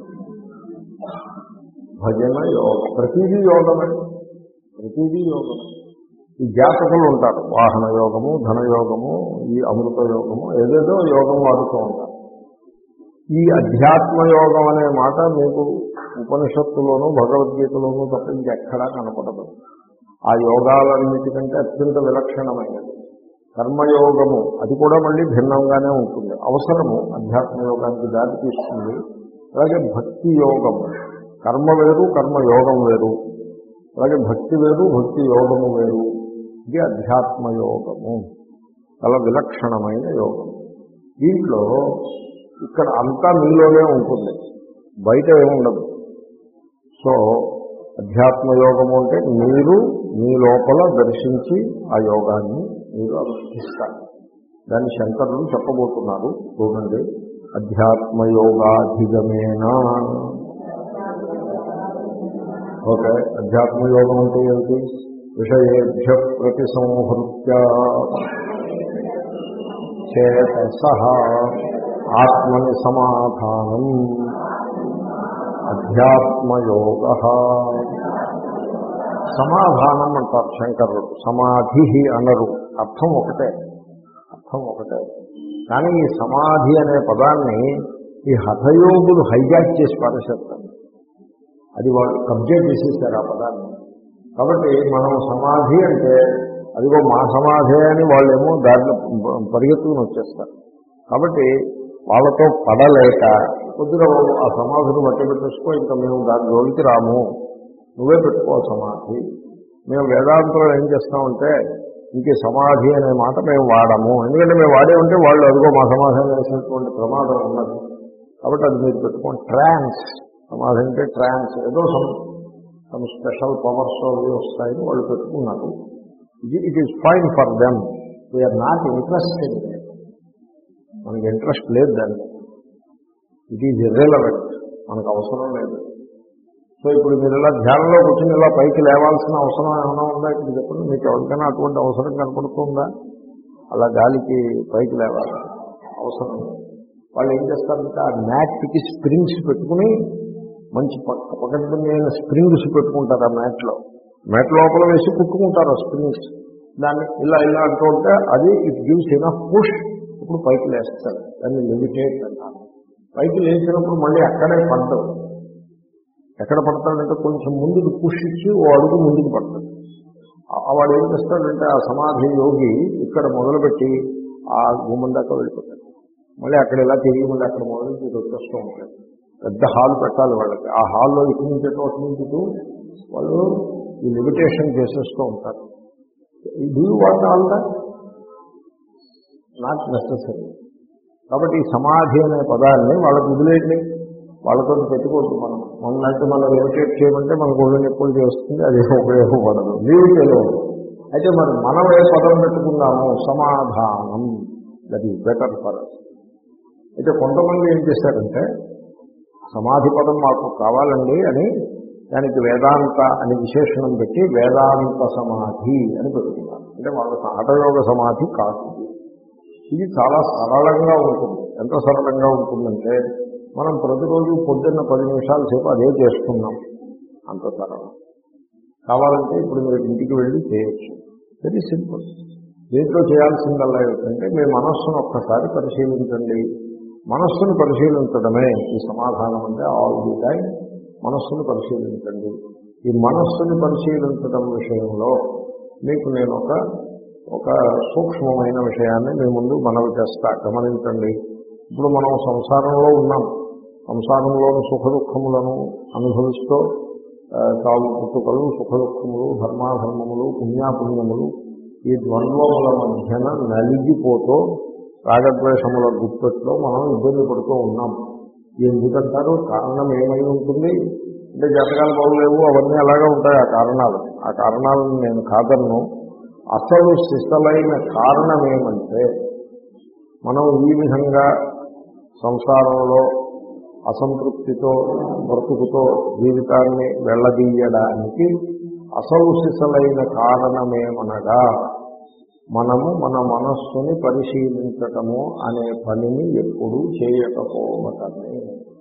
భజన యోగం, ప్రతిదీ యోగమే, ప్రతిదీ యోగమే. ఈ జాతకులు ఉంటారు, వాహన యోగము, ధనయోగము, ఈ అమృత యోగము, ఏదేదో యోగం వాడుతూ ఉంటారు. ఈ అధ్యాత్మ యోగం అనే మాట మీకు ఉపనిషత్తులోనూ భగవద్గీతలోనూ తప్ప ఇంకెక్కడా కనపడదు. ఆ యోగాలన్నిటికంటే అత్యంత విలక్షణమైనది కర్మయోగము. అది కూడా మళ్ళీ భిన్నంగానే ఉంటుంది, అవసరము అధ్యాత్మ యోగానికి దారి తీస్తుంది. అలాగే భక్తి యోగము, కర్మ వేరు, కర్మయోగం వేరు. అలాగే భక్తి వేరు, భక్తి యోగము వేరు. ఇది అధ్యాత్మ యోగము, చాలా విలక్షణమైన యోగం. దీంట్లో ఇక్కడ అంతా మీలోనే ఉంటుంది, బయట ఏముండదు. సో అధ్యాత్మయోగము అంటే మీరు మీ లోపల దర్శించి ఆ యోగాన్ని మీరు అనుష్ఠిస్తారు. దాన్ని శంకరులు చెప్పబోతున్నారు. చూడండి, అధ్యాత్మయోగాధిగమేనా. ఓకే, అధ్యాత్మయోగం అంటే ఏమిటి? విషయేభ్య ప్రతిసంహృత్య చేతసః ఆత్మని సమాధానం అధ్యాత్మయోగః. సమాధానం అంటారు శంకరులు, సమాధి అనరు. అర్థం ఒకటే, అర్థం ఒకటే. కానీ ఈ సమాధి అనే పదాన్ని ఈ హఠయోగులు హైజాక్ చేసి పారేసేస్తారు. అది వాళ్ళు కబ్జా చేసేసారు ఆ పదాన్ని. కాబట్టి మనం సమాధి అంటే అదిగో మా సమాధి అని వాళ్ళేమో దారిలో పరిగెత్తుకుని వచ్చేస్తారు. కాబట్టి వాళ్ళతో పడలేక కొద్దిగా ఆ సమాధిని బట్టి పెట్టేసుకో, ఇంకా మేము దాని జోలికి రాము, నువ్వే పెట్టుకో సమాధి. మేము వేదాంతంలో ఏం చేస్తామంటే ఇంక సమాధి అనే మాట మేము వాడము, ఎందుకంటే మేము వాడే ఉంటే వాళ్ళు అదిగో మా సమాధానం వేసినటువంటి ప్రమాదం ఉన్నది. కాబట్టి అది మీరు పెట్టుకోండి. ట్రాన్స్ సమాధి అంటే ట్రాన్స్, ఏదో సమ్ సమ్ స్పెషల్ పవర్స్ అవి వస్తాయని వాళ్ళు పెట్టుకున్నారు. It is fine for them, we're not interested. మనకి ఇంట్రెస్ట్ లేదు దాన్ని. ఇట్ ఈజ్ ఇర్రెలవెంట్, మనకు అవసరం లేదు. సో ఇప్పుడు మీరు ఇలా ధ్యానంలో కూర్చొని ఇలా పైకి లేవాల్సిన అవసరం ఏమైనా ఉందా? ఇప్పుడు చెప్పండి, మీకు ఎవరికైనా అటువంటి అవసరం కనపడుతుందా? అలా గాలికి పైకి లేవాలి అవసరం. వాళ్ళు ఏం చేస్తారంటే ఆ మ్యాట్కి స్ప్రింగ్స్ పెట్టుకుని మంచి పక్క పక్కన స్ప్రింగ్స్ పెట్టుకుంటారు. ఆ మ్యాట్లో మ్యాట్ లోపల వేసి కుట్టుకుంటారు ఆ స్ప్రింగ్స్. దాన్ని ఇలా ఇలా అంటూ ఉంటే అది ఇట్ గివ్స్ ఇనఫ్ పుష్, ఇప్పుడు పైకి లేస్తారు. దాన్ని లిమిటేట్ అంటారు. పైకి లేచినప్పుడు మళ్ళీ అక్కడే పడతాడు. ఎక్కడ పడతాడంటే కొంచెం ముందుకు పుష్ ఇచ్చి ఓ అడుగు ముందుకు పడతాడు. వాడు ఏం చేస్తాడంటే ఆ సమాధి యోగి ఇక్కడ మొదలుపెట్టి ఆ గుమ్మం దాకా వెళ్ళిపోతాడు. మళ్ళీ అక్కడ ఇలా తిరిగి మళ్ళీ అక్కడ మొదలు నుంచి వచ్చేస్తూ ఉంటాడు. పెద్ద హాల్ పెట్టాలి వాళ్ళకి. ఆ హాల్లో ఇటు నుంచి అటు నుంచి వాళ్ళు ఈ లిమిటేషన్ చేసేస్తూ ఉంటారు. Do you want all that? Not necessary. కాబట్టి ఈ సమాధి అనే పదాన్ని వాళ్ళకి వదిలేయండి, వాళ్ళతో పెట్టుకోవద్దు. మనం మొన్నట్టు మనం లిమిటేట్ చేయమంటే మనకు ఒళ్ళు నొప్పులు చేస్తుంది, అది ఉపయోగపడదు. లీవ్ తెలియదు. అయితే మరి మనం ఏ పదం పెట్టుకున్నాము? సమాధానం. That is better for us. అయితే కొంతమంది ఏం చేశారంటే సమాధి పదం మాకు కావాలండి అని దానికి వేదాంత అని విశేషణం పెట్టి వేదాంత సమాధి అని పెట్టుకున్నారు. అంటే వాళ్ళ హఠయోగ సమాధి కాదు. ఇది చాలా సరళంగా ఉంటుంది. ఎంత సరళంగా ఉంటుందంటే మనం ప్రతిరోజు పొద్దున్న పది నిమిషాల సేపు అదే చేస్తున్నాం, అంత సరళం. కావాలంటే ఇప్పుడు మీరు ఇంటికి వెళ్ళి చేయొచ్చు. Very simple. దీంట్లో చేయాల్సిందల్లా ఏమిటంటే మీ మనస్సును ఒక్కసారి పరిశీలించండి. మనస్సును పరిశీలించడమే ఈ సమాధానం. అంటే ఆల్ ది టైం మనస్సును పరిశీలించండి. ఈ మనస్సుని పరిశీలించడం విషయంలో మీకు నేను ఒక ఒక సూక్ష్మమైన విషయాన్ని మీ ముందు మనవి చేస్తా, గమనించండి. ఇప్పుడు మనం సంసారంలో ఉన్నాం. సంసారంలోని సుఖ దుఃఖములను అనుభవిస్తూ చావు పుట్టుకలు, సుఖ దుఃఖములు, ధర్మాధర్మములు, పుణ్యాపుణ్యములు, ఈ ద్వంద్వముల మధ్యన నలిగిపోతూ రాగద్వేషముల గుప్పెట్లో మనం ఇబ్బంది పడుతూ ఉన్నాం. ఎందుకంటారు? కారణం ఏమై ఉంటుంది అంటే జాతకాలు బాగులేవు, అవన్నీ అలాగే ఉంటాయి ఆ కారణాలు. ఆ కారణాలను నేను కాదన్ను. అసలు సిసలైన కారణం ఏమంటే మనం ఈ విధంగా సంసారంలో అసంతృప్తితో బ్రతుకుతో జీవితాన్ని వెళ్ళదీయడానికి అసలు సిసలైన కారణమేమనగా మనము మన మనస్సుని పరిశీలించటము అనే పనిని ఎప్పుడూ చేయకపోవటమే.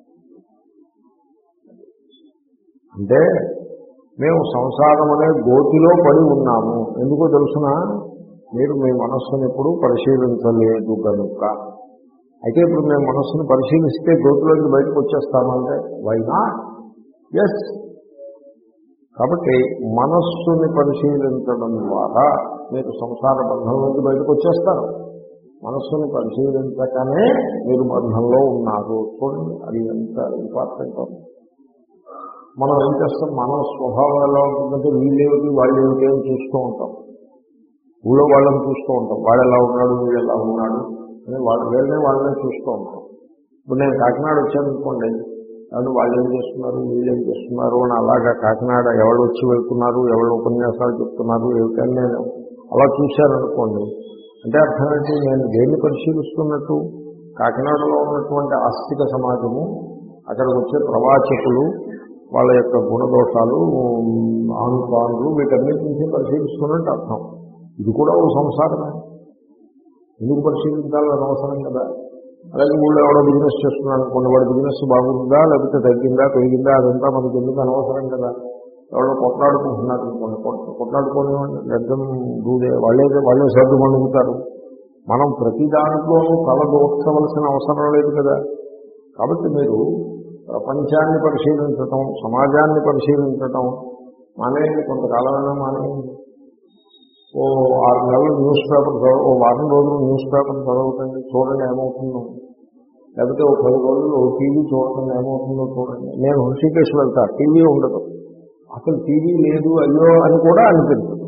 అంటే మేము సంసారం అనే గోతిలో పడి ఉన్నాము. ఎందుకో తెలుసునా? మీరు మీ మనస్సును ఎప్పుడూ పరిశీలించలేదు కనుక. అయితే ఇప్పుడు మేము మనస్సును పరిశీలిస్తే గోతిలోకి బయటకు వచ్చేస్తామంటే వై నాట్? ఎస్. కాబట్టి మనస్సుని పరిశీలించడం ద్వారా మీరు సంసార బంధంలోకి బయటకు వచ్చేస్తారు. మనస్సుని పరిశీలించకనే మీరు బంధంలో ఉన్నారు. చూడండి, అది ఎంత ఇంపార్టెంట్. మనం ఏం చేస్తాం? మన స్వభావం ఎలా ఉంటుందంటే వీళ్ళేమిటి వాళ్ళేమిటి అని చూస్తూ ఉంటాం. ఊళ్ళో వాళ్ళని చూస్తూ ఉంటాం. వాడు ఎలా ఉన్నాడు, వీడు ఎలా ఉన్నాడు అని వాళ్ళు వేరే వాళ్ళనే చూస్తూ ఉంటాం. ఇప్పుడు నేను కాకినాడ వచ్చాను అనుకోండి, ఎవరు వాళ్ళు ఏం చేస్తున్నారు వీళ్ళు ఏం చేస్తున్నారు అని అలాగా కాకినాడ ఎవరు వచ్చి వెళ్తున్నారు ఎవరు ఉపన్యాసాలు చెప్తున్నారు ఏమిటని నేను అలా చూశారనుకోండి, అంటే అర్థం ఏంటి, నేను దేన్ని పరిశీలిస్తున్నట్టు కాకినాడలో ఉన్నటువంటి ఆస్తిక సమాజము, అక్కడికి వచ్చే ప్రవాచకులు వాళ్ళ యొక్క గుణదోషాలు ఆనుపానులు వీటన్నిటి నుంచి పరిశీలిస్తున్నట్టు అర్థం. ఇది కూడా ఓ సంసారమే, ఎందుకు పరిశీలించాలని అవసరం కదా. అలాగే ఊళ్ళో ఎవడో బిజినెస్ చేస్తున్నాను అనుకోండి, వాడి బిజినెస్ బాగుందా లేకపోతే తగ్గిందా పెరిగిందా అదంతా మనకి ఎందుకు అనవసరం కదా. ఎవరో కొట్లాడుకుంటున్నారు అనుకోండి, కొట్లాడుకొని లెక్కం దూదే వాళ్ళే వాళ్ళే సర్దు పండుగుతారు. మనం ప్రతి దాంట్లోనూ తల దోర్చవలసిన అవసరం లేదు కదా. కాబట్టి మీరు ప్రపంచాన్ని పరిశీలించటం, సమాజాన్ని పరిశీలించటం మానేయండి, కొంతకాలమైనా మానేయండి. ఓ ఆరు నెలలు న్యూస్ పేపర్ చదవ ఓ వారం రోజులు న్యూస్ పేపర్ చదవకండి, చూడండి ఏమవుతుందో. లేకపోతే ఒక పది రోజులు టీవీ చూడటం ఏమవుతుందో చూడండి. నేను హృషికేశ్ వెళ్తా, టీవీ ఉండదు, అసలు టీవీ లేదు అయ్యో అని కూడా అనిపించదు.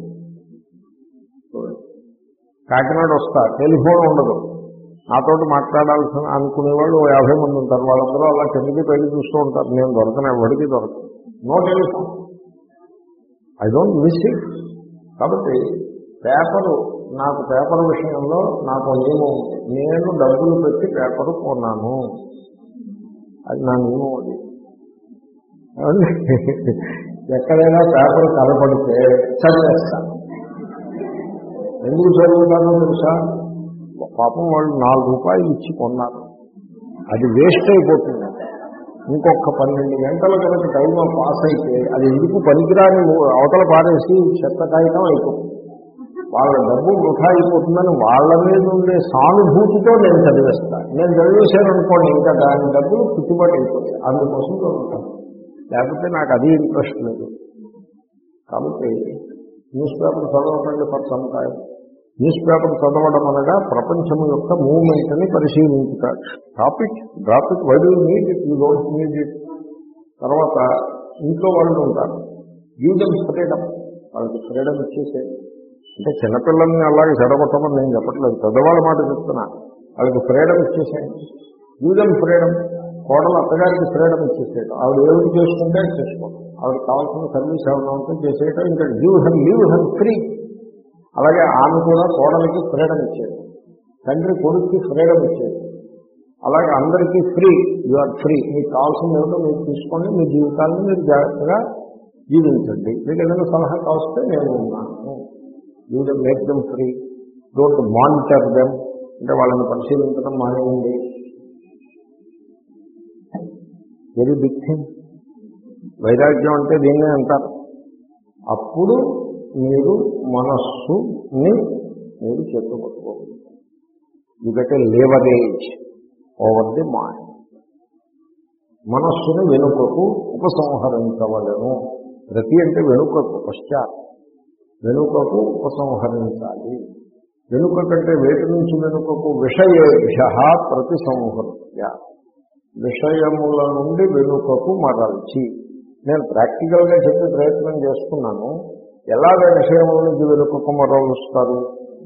కాకినాడ వస్తా, టెలిఫోన్ ఉండదు, నాతోటి మాట్లాడాల్సిన అనుకునేవాళ్ళు యాభై మంది ఉంటారు, వాళ్ళందరూ అలా కిందకి పెళ్లి చూస్తూ ఉంటారు. నేను దొరకను, ఎవరికి దొరకను, no telephone, I don't miss it. కాబట్టి పేపరు, నాకు పేపర్ విషయంలో నాకు నియమం ఉంది, నేను డబ్బులు పెట్టి పేపరు కొన్నాను, అది నా నియమం. అది ఎక్కడైనా పేపర్ కనపడితే చదివేస్తాను. ఎందుకు చదువుతానో తెలుసా, పాపం వాళ్ళు నాలుగు రూపాయలు ఇచ్చి కొన్నారు, అది వేస్ట్ అయిపోతుంది. ఇంకొక పన్నెండు గంటల కనుక టైం పాస్ అయితే అది ఎందుకు పనికిరాని అవతల పారేసి చెత్త కాగితం అయిపోతుంది. వాళ్ళ డబ్బు వృధా అయిపోతుందని వాళ్ళ మీద ఉండే సానుభూతితో నేను చదివేస్తాను. నేను చదివేశాను అనుకోండి, ఇంకా దాని డబ్బులు పుట్టుబాటు అయిపోతాయి, అందుకోసం చదువుతాను. లేకపోతే నాకు అది ఇంట్రెస్ట్ లేదు. కాబట్టి న్యూస్ పేపర్ చదవకండి for some time. News paper చదవడం అనగా ప్రపంచం యొక్క మూవ్మెంట్ని పరిశీలించుతారు. Topic topic why do need it, you don't need it. తర్వాత ఇంట్లో వాళ్ళు ఉంటారు, గివ్ దెమ్ ఫ్రీడమ్, వాళ్ళకి ఫ్రీడమ్ ఇచ్చేసే. అంటే చిన్నపిల్లల్ని అలాగే చెడగొట్టమని నేను చెప్పట్లేదు, పెద్దవాళ్ళ మాట చెప్తున్నా. వాళ్ళకి ఫ్రీడమ్ ఇచ్చేసేయండి, గివ్ దెమ్ ఫ్రీడమ్. కోడలు అత్తగారికి ఫ్రీడమ్ ఇచ్చేసేయటం, ఆవిడ ఏమిటి చేసుకుంటే చేసుకోవడం, ఆవిడకి కావాల్సిన సర్వీస్ ఏమైనా ఉంటే చేసేయటం, ఇంకా give them leave them free. అలాగే ఆమె కూడా కోడలికి ఫ్రీడమ్ ఇచ్చేది, తండ్రి కొడుక్కి ఫ్రీడమ్ ఇచ్చేది. అలాగే అందరికీ ఫ్రీ, యు ఆర్ ఫ్రీ, మీకు కావాల్సింది ఏమిటో మీరు తీసుకోండి, మీ జీవితాన్ని మీరు జాగ్రత్తగా జీవించండి. మీకు ఏదైనా సలహా కావస్తే నేను ఉన్నాను. You them make them free, don't monitor them, అంటే వాళ్ళని పరిశీలించడం మానేయండి. Very big thing. వైరాగ్యం అంటే దీన్నే అంటారు. అప్పుడు మీరు మనస్సుని మీరు చెప్పుకోవాలి. You get a leverage over the mind. మనస్సుని వెనుకకు ఉపసంహరించవలను. ప్రతి అంటే వెనుకకు, పశ్చాత్, వెనుకకు ఉపసంహరించాలి. వెనుక కంటే వేటి నుంచి వెనుకకు, విషయేభ్య ప్రతిసంహృత్య, విషయముల నుండి వెనుకకు మరల్చి. నేను ప్రాక్టికల్గా చెప్పే ప్రయత్నం చేస్తున్నాను. ఎలాగ విషయముల నుంచి వెనుకకు మరలుస్తారు?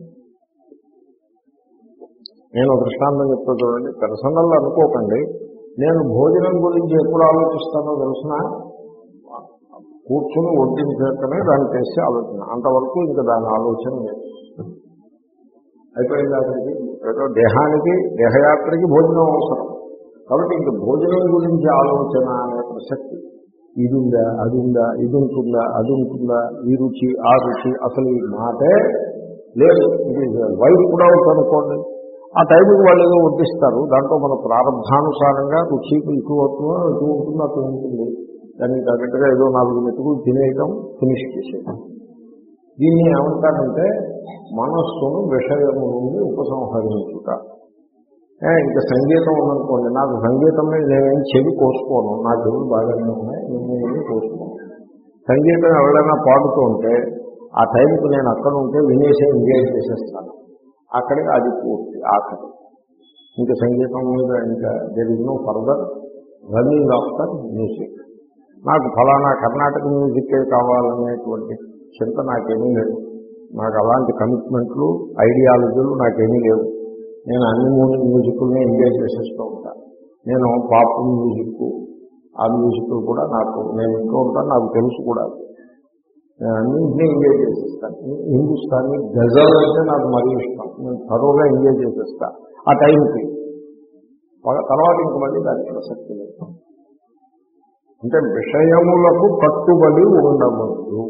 నేను దృష్టాంతం చెప్తా చూడండి, పర్సనల్ అనుకోకండి. నేను భోజనం గురించి ఎప్పుడు ఆలోచిస్తానో తెలిసిన, కూర్చుని వడ్డించేతనే దాన్ని చేసి ఆలోచన, అంతవరకు ఇంకా దాని ఆలోచన లేదు. అయిపోయింది. అక్కడికి ఏదో దేహానికి దేహయాత్రకి భోజనం అవసరం కాబట్టి ఇంక భోజనం గురించి ఆలోచన అనే ప్రసక్తి, ఇది ఉందా అది ఉందా, ఇది ఉంటుందా అది ఉంటుందా, ఈ రుచి ఆ రుచి, అసలు ఈ మాటే లేదు. ఇది వైఫ్ కూడా అనుకోండి, ఆ టైంకి వాళ్ళు ఏదో వడ్డిస్తారు, దాంట్లో మన ప్రారంభానుసారంగా రుచి ఇటు అవుతుందో ఇటు ఉంటుందో అటు ఉంటుంది, దానికి తగ్గట్టుగా ఏదో నాలుగు మెతుకులు తినేయటం, ఫినిష్ చేసేయటం. దీన్ని ఏమంటారంటే మనస్సును విషయము నుండి ఉపసంహరించుట. ఇంకా సంగీతం ఉందనుకోండి, నాకు సంగీతం మీద నేనేం చెవి కోసుకోను, నా చెవులు బాగానే ఉన్నాయి, నేనేమి కోసుకోను. సంగీతం ఎవరైనా పాడుతూ ఉంటే ఆ టైంకి నేను అక్కడ ఉంటే వినేసే ఎంజాయ్ చేసేస్తాను. అక్కడికి అది పూర్తి ఆఖరి. ఇంకా సంగీతం మీద ఇంకా there is no further running after music. నాకు ఫలానా కర్ణాటక మ్యూజిక్కే కావాలనేటువంటి చింత నాకేమీ లేదు. నాకు అలాంటి కమిట్మెంట్లు ఐడియాలజీలు నాకేమీ లేవు. నేను అన్ని మూడు మ్యూజిక్ని ఎంజాయ్ చేసేస్తూ ఉంటాను. నేను పాప్ మ్యూజిక్, ఆ మ్యూజిక్లు కూడా నాకు నేను ఇంట్లో ఉంటాను, నాకు తెలుసు కూడా. నేను అన్నింటినీ ఎంజాయ్ చేసేస్తాను. హిందుస్థానీ గజల్ అంటే నాకు మరీ ఇష్టం, నేను త్వరగా ఎంజాయ్ చేసేస్తాను ఆ టైంకి. తర్వాత ఇంక మళ్ళీ దాని ప్రసక్తి లేదు. అంటే విషయములకు కట్టుబడి ఉండవద్దు.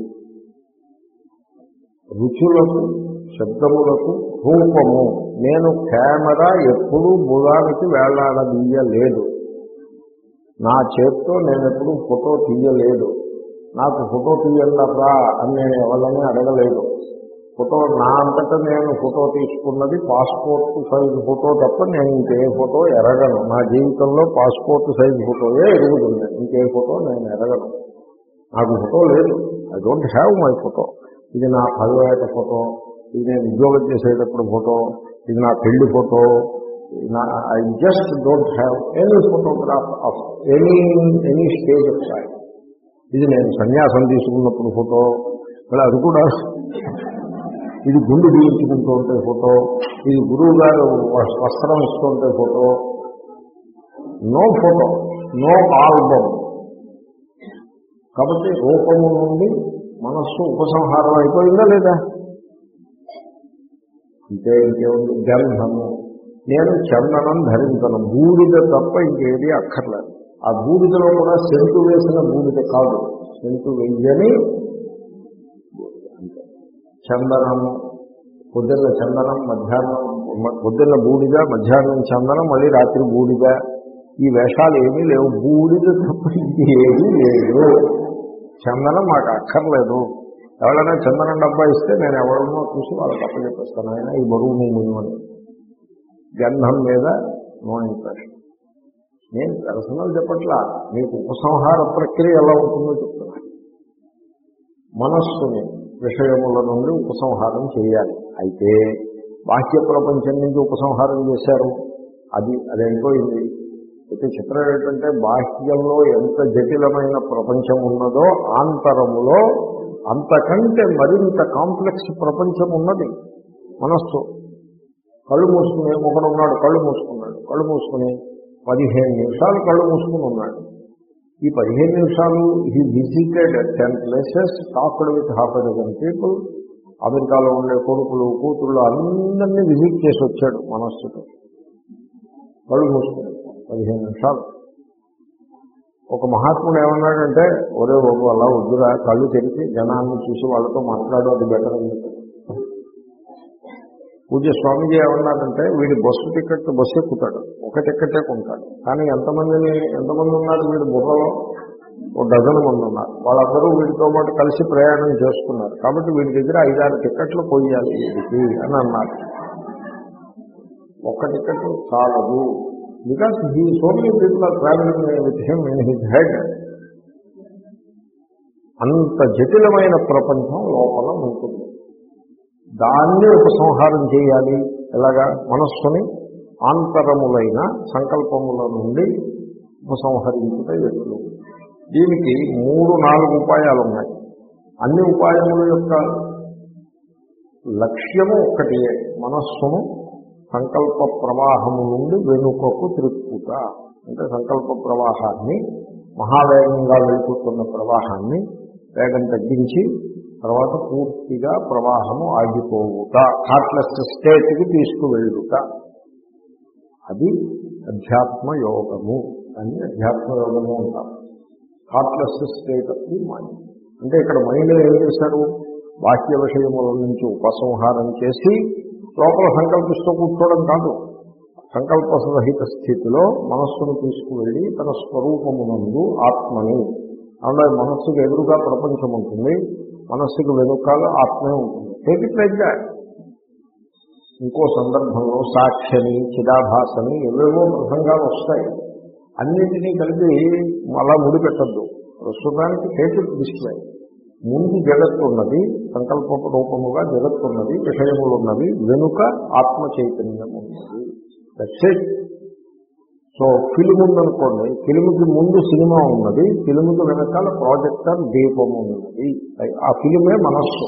రుచులకు, శబ్దములకు, రూపము. నేను కెమెరా ఎప్పుడూ బుధానికి వేలాడదీయలేదు, నా చేత్తో నేను ఎప్పుడూ ఫోటో తీయలేదు, నాకు ఫోటో తీయరా అని నేను ఎవరిని అడగలేదు. ఫోటో నా అంతటా నేను ఫోటో తీసుకున్నది పాస్పోర్ట్ సైజు ఫోటో తప్ప నేను ఇంకే ఫోటో ఎరగను. నా జీవితంలో పాస్పోర్ట్ సైజు ఫోటోయే ఎరుగుతుంది, ఇంకే ఫోటో నేను ఎరగను. నాకు ఫోటో లేదు, I don't have my photo. ఇది నా పదివేట ఫోటో, ఇది నేను ఉద్యోగం చేసేటప్పుడు ఫోటో, ఇది నా పెళ్లి ఫోటో. నా I just don't have any photograph of any any stage of life. ఇది నేను సన్యాసం తీసుకున్నప్పుడు ఫోటో, అలా అది కూడా. ఇది గుండు బీయించుకుంటూ ఉంటే ఫోటో, ఇది గురువు గారు వస్త్రం ఇస్తుంటే photo. No photo, no album. కాబట్టి రూపము నుండి మనస్సు ఉపసంహారం అయిపోయిందా లేదా? అంటే ఇంకేముంది? గంధము. నేను చందనం ధరించను, బూడిద తప్ప ఇంకేది అక్కర్లేదు. ఆ బూడిదలో కూడా సెంటు వేసిన బూడిద కాదు, సెంటు వెయ్యని చందనము. పొద్దున్న చందనం, మధ్యాహ్నం పొద్దున్న బూడిద, మధ్యాహ్నం చందనం, మళ్ళీ రాత్రి బూడిద. ఈ వేషాలు ఏమీ లేవు, బూడిద తప్ప ఇంకేమీ లేదు. చందనం మాకు అక్కర్లేదు. ఎవరైనా చందనం డబ్బా ఇస్తే నేను ఎవరినో చూసి వాళ్ళకి అప్ప చెప్పేస్తాను, ఆయన ఈ బరువు నేను అని. గంధం మీద నో ఇంట్రెస్ట్. నేను పర్సనల్ చెప్పట్లా, మీకు ఉపసంహార ప్రక్రియ ఎలా ఉంటుందో చెప్తున్నా. మనస్సుని విషయముల నుండి ఉపసంహారం చేయాలి. అయితే బాహ్య ప్రపంచం నుంచి ఉపసంహారం చేశారు, అది అదైపోయింది. అయితే చిత్రం ఏంటంటే బాహ్యంలో ఎంత జటిలమైన ప్రపంచం ఉన్నదో ఆంతరములో అంతకంటే మరింత కాంప్లెక్స్ ప్రపంచం ఉన్నది మనస్సు. కళ్ళు మూసుకుని ఒకడు ఉన్నాడు, కళ్ళు మూసుకున్నాడు, కళ్ళు మూసుకుని పదిహేను నిమిషాలు కళ్ళు మూసుకుని ఉన్నాడు. ఈ పదిహేను నిమిషాలు he visited ten places, talked with half a dozen people. అమెరికాలో ఉండే కొడుకులు, కూతుళ్ళు అందరినీ విజిట్ చేసి వచ్చాడు మనస్సుతో. కళ్ళు మూసుకుని పదిహేను నిమిషాలు. ఒక మహాత్ముడు ఏమన్నాడంటే, ఒరే బాబు అలా వద్దురా, కళ్ళు తెరిచి జనాన్ని చూసి వాళ్ళతో మాట్లాడు, అది బెటర్ అని చెప్పారు. పూజ్య స్వామీజీ ఏమన్నారంటే, వీడి బస్సు టికెట్ బస్సు ఎక్కుతాడు, ఒక టికెటే కొంటాడు, కానీ ఎంతమందిని ఎంతమంది ఉన్నారు వీడి బుర్రలో? ఓ డజన్ మంది ఉన్నారు, వాళ్ళందరూ వీడితో పాటు కలిసి ప్రయాణం చేస్తున్నారు, కాబట్టి వీడి దగ్గర ఐదారు టికెట్లు పోయాలి వీడికి అని అన్నారు. ఒక్క టికెట్ చాలదు, because he so many people are travelling with him in his head. అంత జటిలమైన ప్రపంచం లోపల ఉంటుంది, దాన్ని ఉపసంహారం చేయాలి. ఎలాగా? మనస్సుని ఆంతరములైన సంకల్పముల నుండి ఉపసంహరించుట ఎట్లు. దీనికి మూడు నాలుగు ఉపాయాలు ఉన్నాయి. అన్ని ఉపాయముల యొక్క లక్ష్యము ఒకటియే, మనస్సును సంకల్ప ప్రవాహము నుండి వెనుకకు త్రిప్పుట. అంటే సంకల్ప ప్రవాహాన్ని, మహావేగంగా వెళ్ళిపోతున్న ప్రవాహాన్ని వేగం తగ్గించి తర్వాత పూర్తిగా ప్రవాహము ఆగిపోవుట, థాట్లెస్ స్టేట్కి తీసుకువెళ్ళుట. అది అధ్యాత్మ యోగము అని అధ్యాత్మ యోగము అంటాం. Thoughtless state of the mind. అంటే ఇక్కడ మైండ్ ఏం చేశారు? బాహ్య విషయముల నుంచి ఉపసంహారం చేసి లోపల సంకల్పిస్తూ కూర్చోవడం కాదు, సంకల్పసహిత స్థితిలో మనస్సును తీసుకువెళ్ళి తన స్వరూపమునందు ఆత్మని, అందులో మనస్సుకు ఎదురుగా ప్రపంచం ఉంటుంది, మనస్సుకు వెనుకాల ఆత్మే ఉంటుంది. Take it like that. ఇంకో సందర్భంలో సాక్షిని, చిదాభాసని ఎవేవో ప్రసంగాలు వస్తాయి. అన్నింటినీ కలిపి అలా ముడిపెట్టద్దు. ప్రస్తుతానికి టేక్ ఇట్ దిస్ వే. ముందు జగత్తు ఉన్నది, సంకల్ప రూపముగా జగత్తు ఉన్నది, విషయములు ఉన్నవి, వెనుక ఆత్మ చైతన్యం ఉన్నది. That's it. సో ఫిల్మ్ ఉందనుకోండి, ఫిల్మ్కి ముందు సినిమా ఉన్నది, ఫిల్మ్కి వెనకాల ప్రాజెక్టర్ దీపం ఉన్నది. ఆ ఫిల్మే మనస్సు.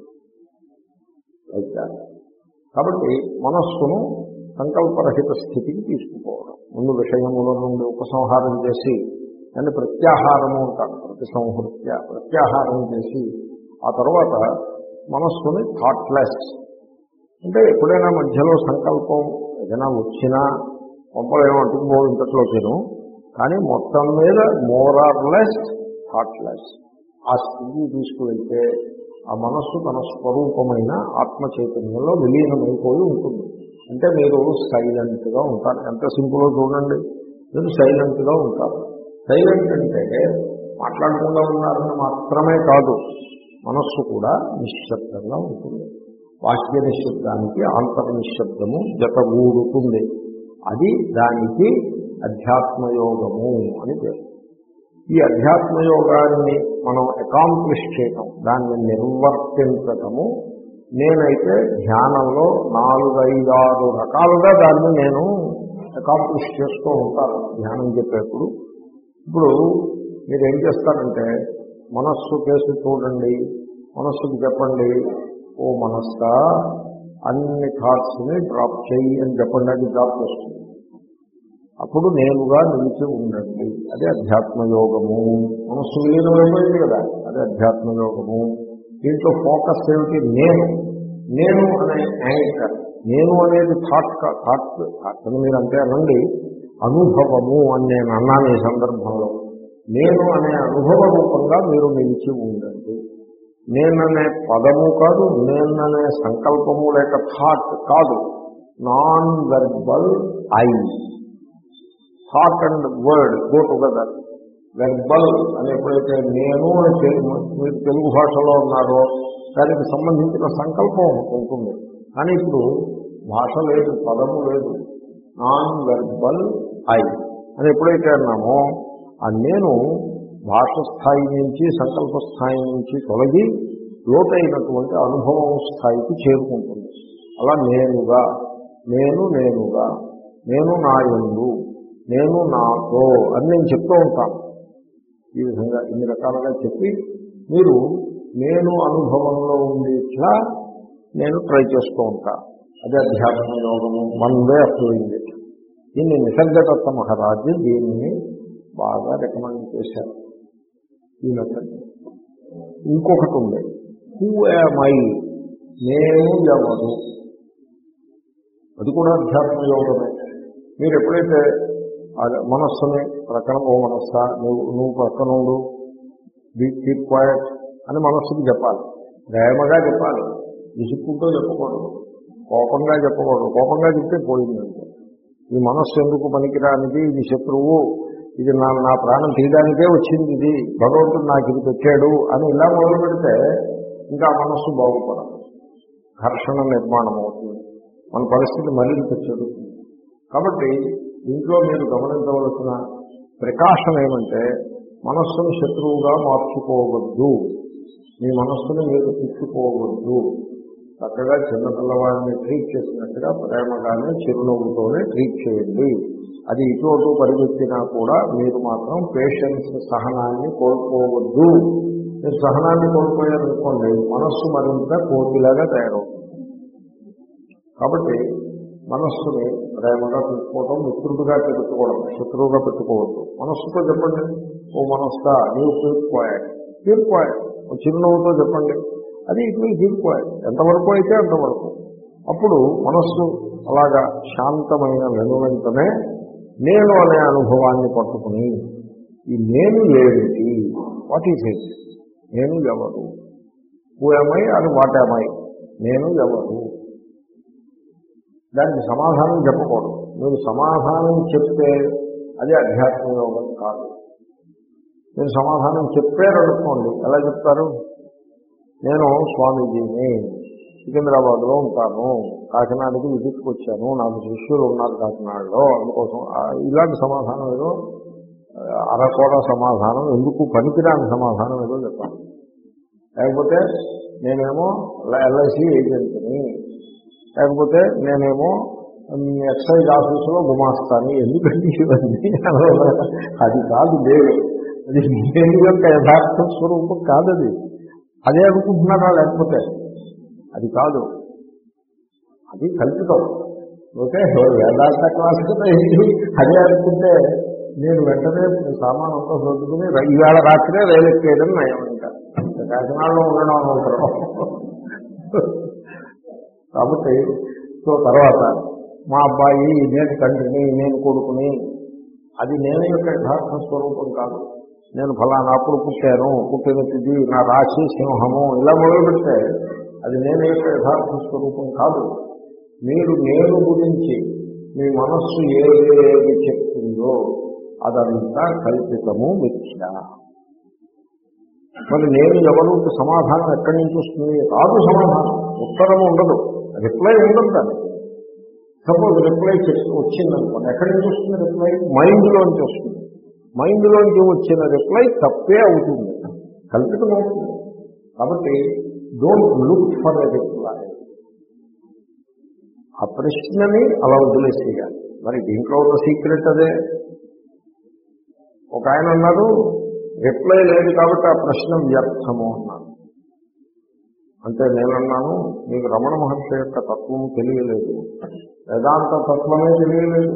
కాబట్టి మనస్సును సంకల్పరహిత స్థితికి తీసుకుపోవడం, ముందు విషయముల నుండి ఉపసంహారం చేసి దాన్ని ప్రత్యాహారము అంటారు. ప్రతి సంహృత్య ప్రత్యాహారం చేసి ఆ తర్వాత మనస్సుని థాట్లెస్, అంటే ఎప్పుడైనా మధ్యలో సంకల్పం ఏదైనా వచ్చినా కొంపలు ఏమో అంటుకుపో ఇంతట్లోకేను, కానీ మొత్తం మీద మోరార్లెస్ థాట్లెస్ ఆ స్థితికి తీసుకువెళ్తే ఆ మనస్సు తన స్వరూపమైన ఆత్మ చైతన్యంలో విలీనమైపోయి ఉంటుంది. అంటే మీరు సైలెంట్గా ఉంటారు. ఎంత సింపుల్గా చూడండి, మీరు సైలెంట్గా ఉంటారు. సైలెంట్ అంటే మాట్లాడకుండా ఉన్నారని మాత్రమే కాదు, మనస్సు కూడా నిశ్శబ్దంగా ఉంటుంది. బాహ్య నిశ్శబ్దానికి ఆంతర నిశ్శబ్దము జతగూడుతుంది. అది దానికి అధ్యాత్మయోగము అని పేరు. ఈ అధ్యాత్మయోగాన్ని మనం అకాంప్లిష్ చేయటం, దాన్ని నిర్వర్తించటము, నేనైతే ధ్యానంలో నాలుగైదారు రకాలుగా దాన్ని నేను అకాంప్లిష్ చేస్తూ ఉంటాను ధ్యానం చెప్పేప్పుడు. ఇప్పుడు మీరు ఏం చేస్తారంటే మనస్సు కేసు చూడండి, మనస్సుకి చెప్పండి, ఓ మనస్సా అన్ని థాట్స్ని డ్రాప్ చేయి అని చెప్పండి, అది డ్రాప్ చేస్తుంది. అప్పుడు నేనుగా నిలిచి ఉండండి, అదే అధ్యాత్మయోగము. మనస్సు విలీనమైపోయింది కదా, అదే అధ్యాత్మయోగము. దీంట్లో ఫోకస్ ఏమిటి? నేను నేను అనే యాంకర్. నేను అనేది థాట్ థాట్ థాట్ అని మీరు అంటే అనండి, అనుభవము అని నేను అన్నాను ఈ సందర్భంలో. నేను అనే అనుభవ రూపంగా మీరు నిలిచి ఉండండి. నేననే పదము కాదు, నేననే సంకల్పము లేక థాట్ కాదు, non verbal I. Thought and word go together. Verbal అని ఎప్పుడైతే నేను అని మీరు తెలుగు భాషలో ఉన్నారో దానికి సంబంధించిన సంకల్పం ఉంటుంది. కానీ ఇప్పుడు భాష లేదు, పదము లేదు. నాన్ వెర్బల్ ఐ అని ఎప్పుడైతే అన్నామో ఆ నేను భాష స్థాయి నుంచి సంకల్ప స్థాయి నుంచి తొలగి లోతైనటువంటి అనుభవం స్థాయికి చేరుకుంటుంది. అలా నేనుగా, నేను నేనుగా, నేను నా యందు, నేను నాతో అని నేను చెప్తూ ఉంటాను. ఈ విధంగా ఇన్ని రకాలుగా చెప్పి మీరు నేను అనుభవంలో ఉండేట్లా నేను ట్రై చేస్తూ ఉంటాను. అదే అధ్యాత్మ యోగము, one way of doing it. దీన్ని నిసర్గదత్త మహారాజు దీన్ని బాగా రికమెండ్ చేశారు, ఈ మెథడ్. ఇంకొకటి ఉంది, హూ యామ్ ఐ, నేను ఎవరు, అది కూడా అధ్యాత్మ యోగమే. మీరు ఎప్పుడైతే మనస్సుని ప్రక్కన, ఓ మనస్సా నువ్వు నువ్వు ప్రక్కన ఉండు, బీ కీప్ క్వైట్ అని మనస్సుకి చెప్పాలి. ప్రేమగా చెప్పాలి, విసుక్కుంటూ చెప్పకూడదు, కోపంగా చెప్పకూడదు. కోపంగా చెప్తే పోయిందంటే ఈ మనస్సు ఎందుకు పనికిరానిది, ఇది శత్రువు, ఇది నా నా ప్రాణం తీయడానికే వచ్చింది, ఇది భగవంతుడు నాకు ఇది పెట్టాడు అని ఇలా మొదలు పెడితే ఇంకా మనస్సు బాగుపడదు, ఘర్షణ నిర్మాణం అవుతుంది, మన పరిస్థితి మరింత చెడుతుంది. కాబట్టి ఇంట్లో మీరు గమనించవలసిన ప్రికాషన్ ఏమంటే మనస్సును శత్రువుగా మార్చుకోవద్దు, మీ మనస్సును మీరు తిట్టుకోవద్దు. చక్కగా చిన్నపిల్లవాడిని ట్రీట్ చేసినట్టుగా ప్రేమగానే చిరునవ్వుతోనే ట్రీట్ చేయండి. అది ఇటు అటు పరిగెత్తినా కూడా మీరు మాత్రం పేషెన్స్, సహనాన్ని కోల్పోవద్దు. మీరు సహనాన్ని కోల్పోయారనుకోండి మనస్సు మరింత కోతిలాగా తయారవుతుంది. కాబట్టి మనస్సుని ప్రేమగా పెట్టుకోవడం, మిత్రుడిగా పెట్టుకోవడం, శత్రువుగా పెట్టుకోవద్దు. మనస్సుతో చెప్పండి, ఓ మనస్సా నీవు తీర్పుకోయాడు తీర్పుకోయాడు చిరునవ్వుతో చెప్పండి, అది ఇటు తీర్పుకోయాడు, ఎంతవరకు అయితే అంతవరకు. అప్పుడు మనస్సు అలాగా శాంతమైన వెనువెంటనే నేను అనే అనుభవాన్ని పట్టుకుని ఈ నేను ఏమిటి, వాట్ ఈజ్ ఇట్, నేను ఎవరు, హూ యామ్ ఐ అని వాట్ యామ్ ఐ, నేను ఎవరు, దానికి సమాధానం చెప్పకూడదు. మీరు సమాధానం చెప్తే అది అధ్యాత్మ యోగం కాదు. మీరు సమాధానం చెప్పారనుకోండి, ఎలా చెప్తారు, నేను స్వామీజీని, సికింద్రాబాద్లో ఉంటాను, కాకినాడకి విజిట్కి వచ్చాను, నాకు శిష్యులు ఉన్నారు కాకినాడలో, అందుకోసం ఇలాంటి సమాధానం ఏదో అరకోడ సమాధానం, ఎందుకు పనికిరాని సమాధానం ఏదో చెప్పాలి. లేకపోతే నేనేమో ఎల్ఐసి ఏజెంట్ని, లేకపోతే నేనేమో ఎక్సైజ్ ఆఫీసులో గుమాస్తాను, ఎందుకంటే ఇవన్నీ అది కాదు. లేదు, అది నేను యొక్క యథార్థ స్వరూపం కాదది. అదే అనుకుంటున్నారా? లేకపోతే అది కాదు, అది కల్పితం. ఓకే, వేదాంత క్లాస్ ఏంటి అదే అనుకుంటే నేను వెంటనే సామాన్ అంతా సర్దుకుని ఈవేళ రాత్రే రైలు ఎక్కేయడం నయం. ఇంకా కాకినాడలో ఉండడం అవసరం. కాబట్టి సో తర్వాత మా అబ్బాయి, నేను తండ్రిని, నేను కొడుకుని, అది నేను యొక్క యథార్థ స్వరూపం కాదు. నేను ఫలానా అప్పుడు పుట్టాను, పుట్టిన తిది, నా రాశి సింహము, ఇలా మొదలు పెడితే అది నేను యొక్క యథార్థ స్వరూపం కాదు. మీరు నేను గురించి మీ మనస్సు ఏది చెప్తుందో అదంతా కల్పితము, మిథ్య. మరి నేను ఎవరు సమాధానం ఎక్కడి నుంచి వస్తుంది? రాదు సమాధానం, ఉత్తరం ఉండదు, రిప్లై ఉండదు. దానికి సపోజ్ రిప్లై చేసి వచ్చిందనుకోండి, ఎక్కడి నుంచి వస్తుంది రిప్లై? మైండ్లోంచి వస్తుంది. మైండ్లోంచి వచ్చిన రిప్లై తప్పే అవుతుంది, కల్పితం అవుతుంది. కాబట్టి don't look for a reply. ఆ ప్రశ్నని అలా వదిలేసేయాలి. మరి దీంట్లో ఉన్న సీక్రెట్ అదే. ఒక ఆయన అన్నారు, రిప్లై లేదు కాబట్టి ఆ ప్రశ్న వ్యర్థము అన్నారు. అంటే నేనన్నాను, మీకు రమణ మహర్షి యొక్క తత్వం తెలియలేదు, వేదాంత తత్వమే తెలియలేదు.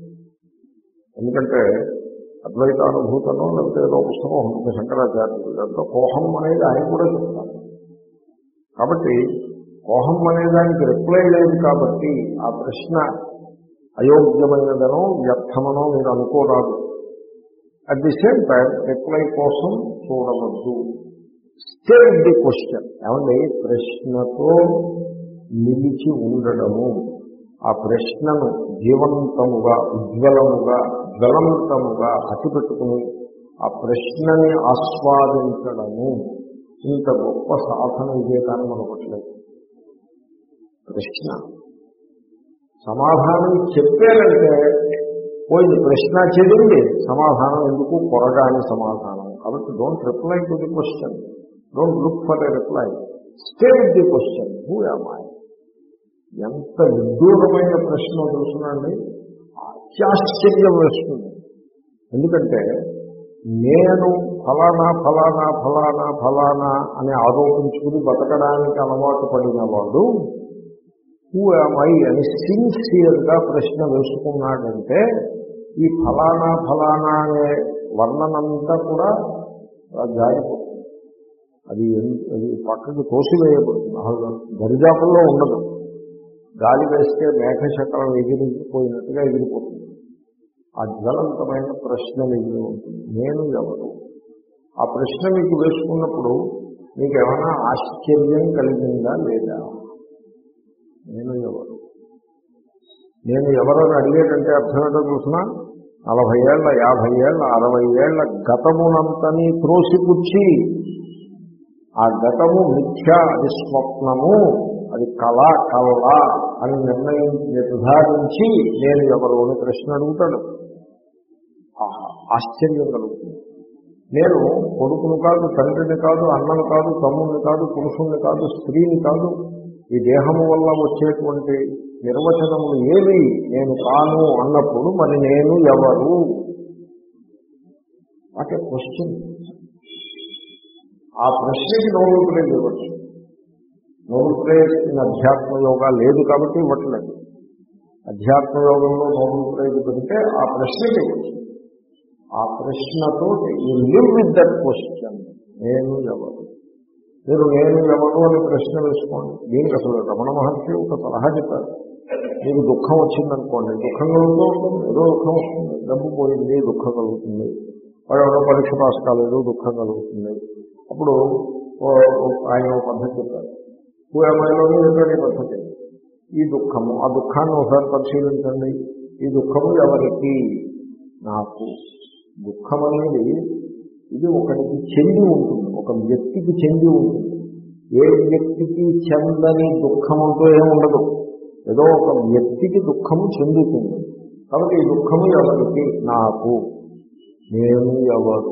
ఎందుకంటే అద్వైతానుభూతనో లేకపోతే ఏదో పుస్తకం ఉంటుంది శంకరాచార్యులు, దాంట్లో కోహం అనేది ఆయన కూడా చెప్తారు. కాబట్టి కోహం అనే దానికి రిప్లై లేదు కాబట్టి ఆ ప్రశ్న అయోగ్యమైనదనో వ్యర్థమనో మీరు అనుకోరాదు. At the same time reply కోసం చూడవద్దు. Stay with the question. ఏమండి, ప్రశ్నతో నిలిచి ఉండడము, ఆ ప్రశ్నను జీవంతముగా, ఉజ్వలముగా, జ్వలంతముగా అతిపెట్టుకుని ఆ ప్రశ్నని ఆస్వాదించడము ఇంత గొప్ప సాధన విజేతాన్ని మనకట్లేదు. ప్రశ్న సమాధానం చెప్పారంటే పోయింది, ప్రశ్న చెడింది, సమాధానం ఎందుకు? కొరగాని సమాధానం. కాబట్టి don't reply to the question, don't look for a reply, stay with the question. Who am I? ఎంత విదూరమైన ప్రశ్న తెలుసునండి, అత్యాశ్చర్యం వేస్తుంది. ఎందుకంటే నేను ఫలానా ఫలానా ఫలానా ఫలానా అని ఆరోపించుకుని బతకడానికి అలవాటు పడిన వాడు హూ యామ్ ఐ అని సిన్సియర్గా ప్రశ్న వేసుకున్నాడంటే ఈ ఫలానా ఫలానా అనే వర్ణనంతా కూడా జారిపోతుంది. అది అది పక్కకు తోసివేయబడుతుంది, అసలు దరిదాపుల్లో ఉండదు. గాలి వేస్తే మేఘశకలం ఎగిరిపోయినట్టుగా ఎగిరిపోతుంది. ఆ జ్వలంతమైన ప్రశ్న ఎగిరి ఉంటుంది, నేను ఎవరు? ఆ ప్రశ్న మీకు వేసుకున్నప్పుడు మీకు ఏమైనా ఆశ్చర్యం కలిగిందా లేదా? నేను ఎవరు? నేను ఎవరని అడిగేటంటే అర్థం ఏంటో చూసినా, నలభై ఏళ్ల, యాభై ఏళ్ల, అరవై ఏళ్ల గతమునంతని త్రోసిపుచ్చి ఆ గతము మిథ్య, అది స్వప్నము, అది కళ కళ అని నిర్ణయించి నిర్ధారించి నేను ఎవరు అని ప్రశ్న అడుగుతాడు. ఆశ్చర్యం కలుగుతుంది. నేను కొడుకును కాదు, తండ్రిని కాదు, అన్నను కాదు, తమ్ముడిని కాదు, పురుషుణ్ణి కాదు, స్త్రీని కాదు, ఈ దేహము వల్ల వచ్చేటువంటి నిర్వచనములు ఏవి నేను కాను అన్నప్పుడు మరి నేను ఎవరు? What a question. ఆ ప్రశ్నకి నోబెల్ ప్రైజ్ ఇవ్వచ్చు. నోబెల్ ప్రైజ్ అధ్యాత్మ యోగా లేదు కాబట్టి ఇవ్వట్లేదు. అధ్యాత్మ యోగంలో నోబెల్ ప్రైజ్ పెడితే ఆ ప్రశ్నకి ఇవ్వచ్చు. ఆ ప్రశ్నతో you live with that question, నేను ఎవరు? మీరు నేను ఎవరు అని ప్రశ్న వేసుకోండి. దీనికి అసలు రమణ మహర్షి ఒక సలహా చెప్పారు. మీకు దుఃఖం వచ్చిందనుకోండి, దుఃఖం కలుగుతూ ఉంటుంది, ఏదో దుఃఖం వస్తుంది. డబ్బు పోయింది, దుఃఖం కలుగుతుంది. వాడు ఎవరో పరీక్ష పాస్ కాలేదు, దుఃఖం కలుగుతుంది. అప్పుడు ఆయన ఒక పద్ధతి చెప్పారు. పూయమాయలోనే చెప్పాడు పద్ధతి. ఈ దుఃఖము, ఆ దుఃఖాన్ని ఒకసారి పరిశీలించండి. ఈ దుఃఖము ఎవరికి? నాకు. దుఃఖం అనేది ఇది ఒకరికి చెంది ఉంటుంది, ఒక వ్యక్తికి చెంది ఉంటుంది. ఏ వ్యక్తికి చెందని దుఃఖముతో ఏముండదు, ఏదో ఒక వ్యక్తికి దుఃఖము చెందుతుంది. కాబట్టి ఈ దుఃఖము ఎవరికి? నాకు. నేను ఎవరు?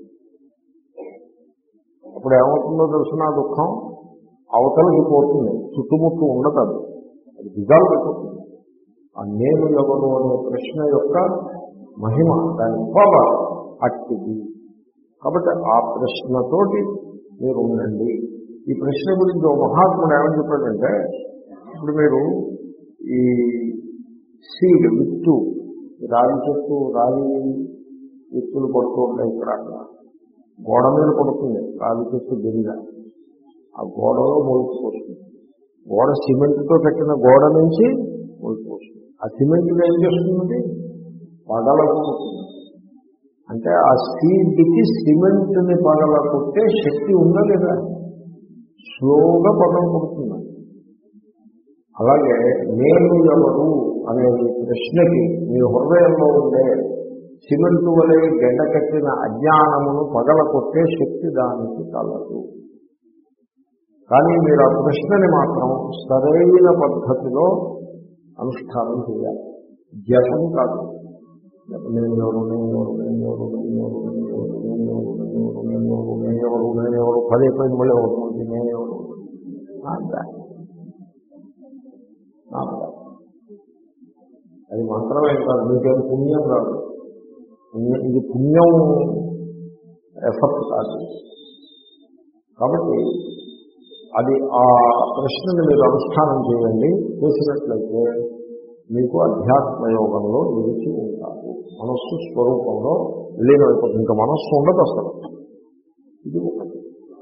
అప్పుడు ఏమవుతుందో తెలుసిన ఆ దుఃఖం అవతలకి పోతుంది, చుట్టుముట్టు ఉండదు, అది అది డిజాల్వ్ అయిపోతుంది. ఆ నేను ఎవరు అనే ప్రశ్న యొక్క మహిమ, దాని పవర్ అట్టిది. కాబట్టి ఆ ప్రశ్నతోటి మీరు ఉండండి. ఈ ప్రశ్న గురించి ఒక మహాత్ముడు ఏమని చెప్పాడంటే, ఇప్పుడు మీరు ఈ సీడ్ విత్తు, రాగి చెట్టు రాగి ఎత్తులు పడుతూ ఉంటాయి. ఇక్కడ అక్కడ గోడ మీద పడుతుంది రావి చెట్టు గిరిగా, ఆ గోడలో మొలుచుకు వస్తుంది. గోడ సిమెంట్తో కట్టిన గోడ నుంచి మొలుచుకు వస్తుంది. ఆ సిమెంట్ ఏం చేస్తుంది? పగలగొడుతుంది. అంటే ఆ సీడ్కి సిమెంట్ని పగలగొట్టే శక్తి ఉందా లేదా? స్లోగా పగలగొడుతుంది. అలాగే నేను ఎవరు అనే ప్రశ్నకి మీ హృదయంలో ఉండే సిమెంటు వలె గడ్డ కట్టిన అజ్ఞానమును పగలకొట్టే శక్తి దానికి కలదు. కానీ మీరు ఆ ప్రశ్నని మాత్రం సరైన పద్ధతిలో అనుష్ఠానం చేయాలి. జపం కాదు. నేను ఎవరు నేను ఎవరు నేను ఎవరు నేను ఎవరు నేను ఎవరు నేను ఎవరు నేను ఎవరు నేను ఎవరు నేను ఎవరు నేను ఎవరు పదే పది మళ్ళీ అవుతుంది. నేను ఎవరు అది మంత్రమే కాదు. మీకేం పుణ్యం కాదు. పుణ్యం ఇది పుణ్యం ఎఫర్ట్ కాదు. కాబట్టి అది ఆ ప్రశ్నని మీరు అనుష్ఠానం చేయండి. చేసినట్లయితే మీకు అధ్యాత్మ యోగంలో నిలిచి ఉంటారు. మనస్సు స్వరూపంలో విలీనమైపోతుంది. ఇంకా మనస్సు ఉండదు అసలు. ఇది ఒకటి.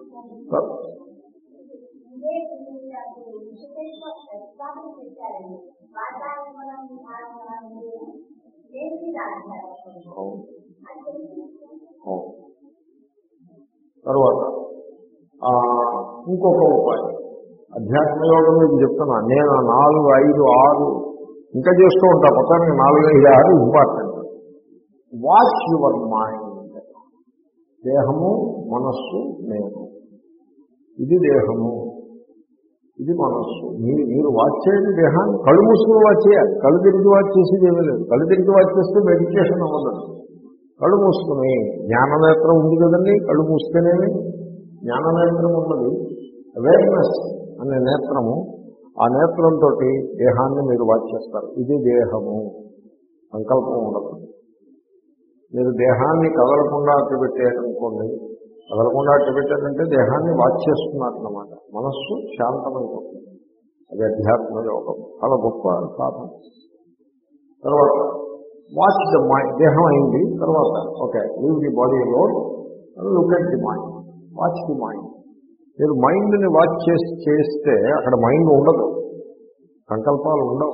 తర్వాత ఇంకొక ఉపాయం అధ్యాత్మయోగం మీకు చెప్తున్నా. నేను నాలుగు ఐదు ఆరు ఇంకా చేస్తూ ఉంటా. మొత్తానికి నాలుగు ఐదు ఆరు ఇంపార్టెంట్. Watch your mind. దేహము మనస్సు నేను. ఇది దేహము, ఇది మనస్సు. మీరు మీరు వాచ్ చేయండి దేహాన్ని. కళ్ళు మూసుకుని వాచ్ చేయాలి. కళ్ళు తిరిగి వాచ్ చేసేది ఏమీ లేదు. కళ్ళు తిరిగి వాచ్ చేస్తే మెడిటేషన్ అవ్వదు. కళ్ళు మూసుకుని జ్ఞాననేత్రం ఉంది కదండి. కళ్ళు మూసుకునేవి జ్ఞాననేత్రం ఉన్నది. అవేర్నెస్ అనే నేత్రము. ఆ నేత్రంతో దేహాన్ని మీరు వాచ్ చేస్తారు. ఇది దేహము. సంకల్పం ఉండదు. మీరు దేహాన్ని కదలకుండా అట్టుపెట్టారనుకోండి. కదలకుండా అట్టుపెట్టారంటే దేహాన్ని వాచ్ చేస్తున్నారన్నమాట. మనస్సు శాంతమైపోతుంది. అది అధ్యాత్మ యోగం. చాలా గొప్ప సాధన. తర్వాత వాచ్ ద మైండ్. దేహం అయింది. తర్వాత ఓకే లీవ్ ది బాడీలో look at the mind. Watch the mind. మీరు మైండ్ని వాచ్ చేసి చేస్తే అక్కడ మైండ్ ఉండదు, సంకల్పాలు ఉండవు.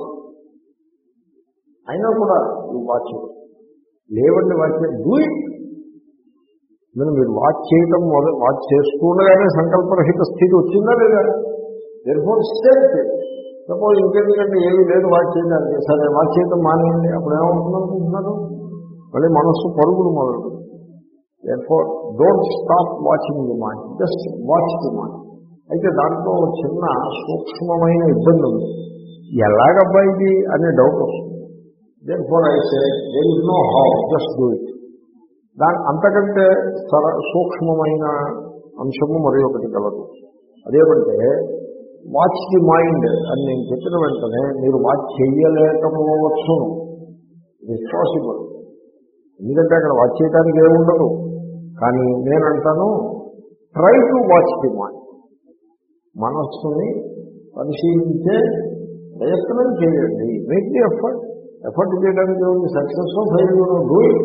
అయినా కూడా ఈ వాచ్ లేవండి. Watch do it. నేను మీరు వాచ్ చేయటం మొదలు వాచ్ చేస్తుండగానే సంకల్పరహిత స్థితి వచ్చిందా లేదా? Therefore step. సపోజ్ ఇంకెందుకంటే ఏమీ లేదు వాచ్ చేయడానికి, సరే వాచ్ చేయటం మానేయండి. అప్పుడు ఏమవుతుంది అనుకుంటున్నారు? మళ్ళీ మనస్సు పరుగులు మొదలు. Therefore don't stop watching the mind, just watch the mind. అయితే దాంట్లో చిన్న సూక్ష్మమైన ఇబ్బంది ఉంది. ఎలాగబ్బా ఇది అనే డౌట్ వస్తుంది. దేర్ఫోర్ అయితే there is no how, just do it. దాని అంతకంటే సర సూక్ష్మమైన అంశము మరి ఒకటి కలదు. అదేమంటే వాచ్ ది మైండ్ అని నేను చెప్పిన వెంటనే మీరు వాచ్ చేయలేకపోవచ్చు. It's possible. ఎందుకంటే అక్కడ వాచ్ చేయడానికి ఏముండదు. కానీ నేనంటాను try to watch the mind. మనస్సుని పరిశీలించే ప్రయత్నం చేయండి. Make the effort. ఎఫర్ట్ చేయడానికి ఉంది. Success failure do it.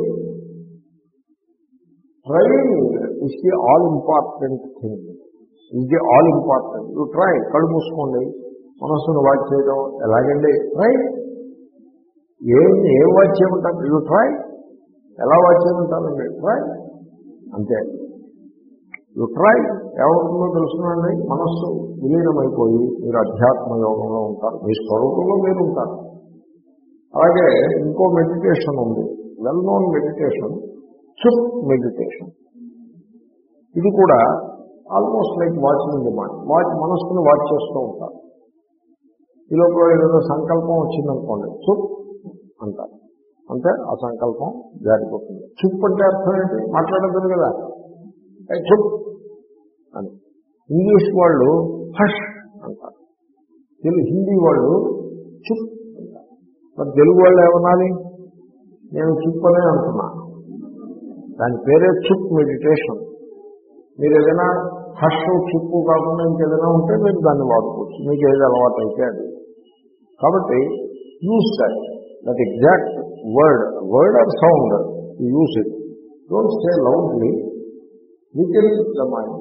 Trying is the all important thing. Is the all important. You try. కళ్ళు మూసుకోండి. మనస్సును వాచ్ చేయడం ఎలాగండి? ట్రై. ఏం ఏం వాచ్ చేయమంటారు? You try. ఎలా వాచ్ చేయమంటారండి? ట్రై. అంతే. You try. ఏమవుతుందో తెలుసునండి. మనస్సు విలీనమైపోయి మీరు అధ్యాత్మ యోగంలో ఉంటారు. మీ స్వరూపంలో మీరు ఉంటారు. అలాగే ఇంకో మెడిటేషన్ ఉంది, వెల్ నోన్ మెడిటేషన్, చుప్ మెడిటేషన్. ఇది కూడా almost like watching the mind. Watch మనస్సును వాచ్ చేస్తూ ఉంటారు. ఈ లోపల ఏదైనా సంకల్పం వచ్చిందనుకోండి, చుప్ అంటారు. అంటే ఆ సంకల్పం జారిపోతుంది. చుప్ అంటే అర్థం ఏంటి? మాట్లాడదు కదా, చుప్ అని. ఇంగ్లీష్ వాళ్ళు హష్ అంటారు. తెలుగు హిందీ వాళ్ళు చుప్ అంటారు. మరి తెలుగు వాళ్ళు ఏమనాలి? నేను చుప్ అనే అంటున్నాను. దాని పేరే చుప్ మెడిటేషన్. మీరు ఏదైనా హష్ చుప్పు కాకుండా ఇంకేదైనా ఉంటే మీరు దాన్ని వాడుకోవచ్చు. మీకు ఏది అలవాటు అయితే అది. కాబట్టి use that that exact word word or sound use it don't say loudly with in the mind.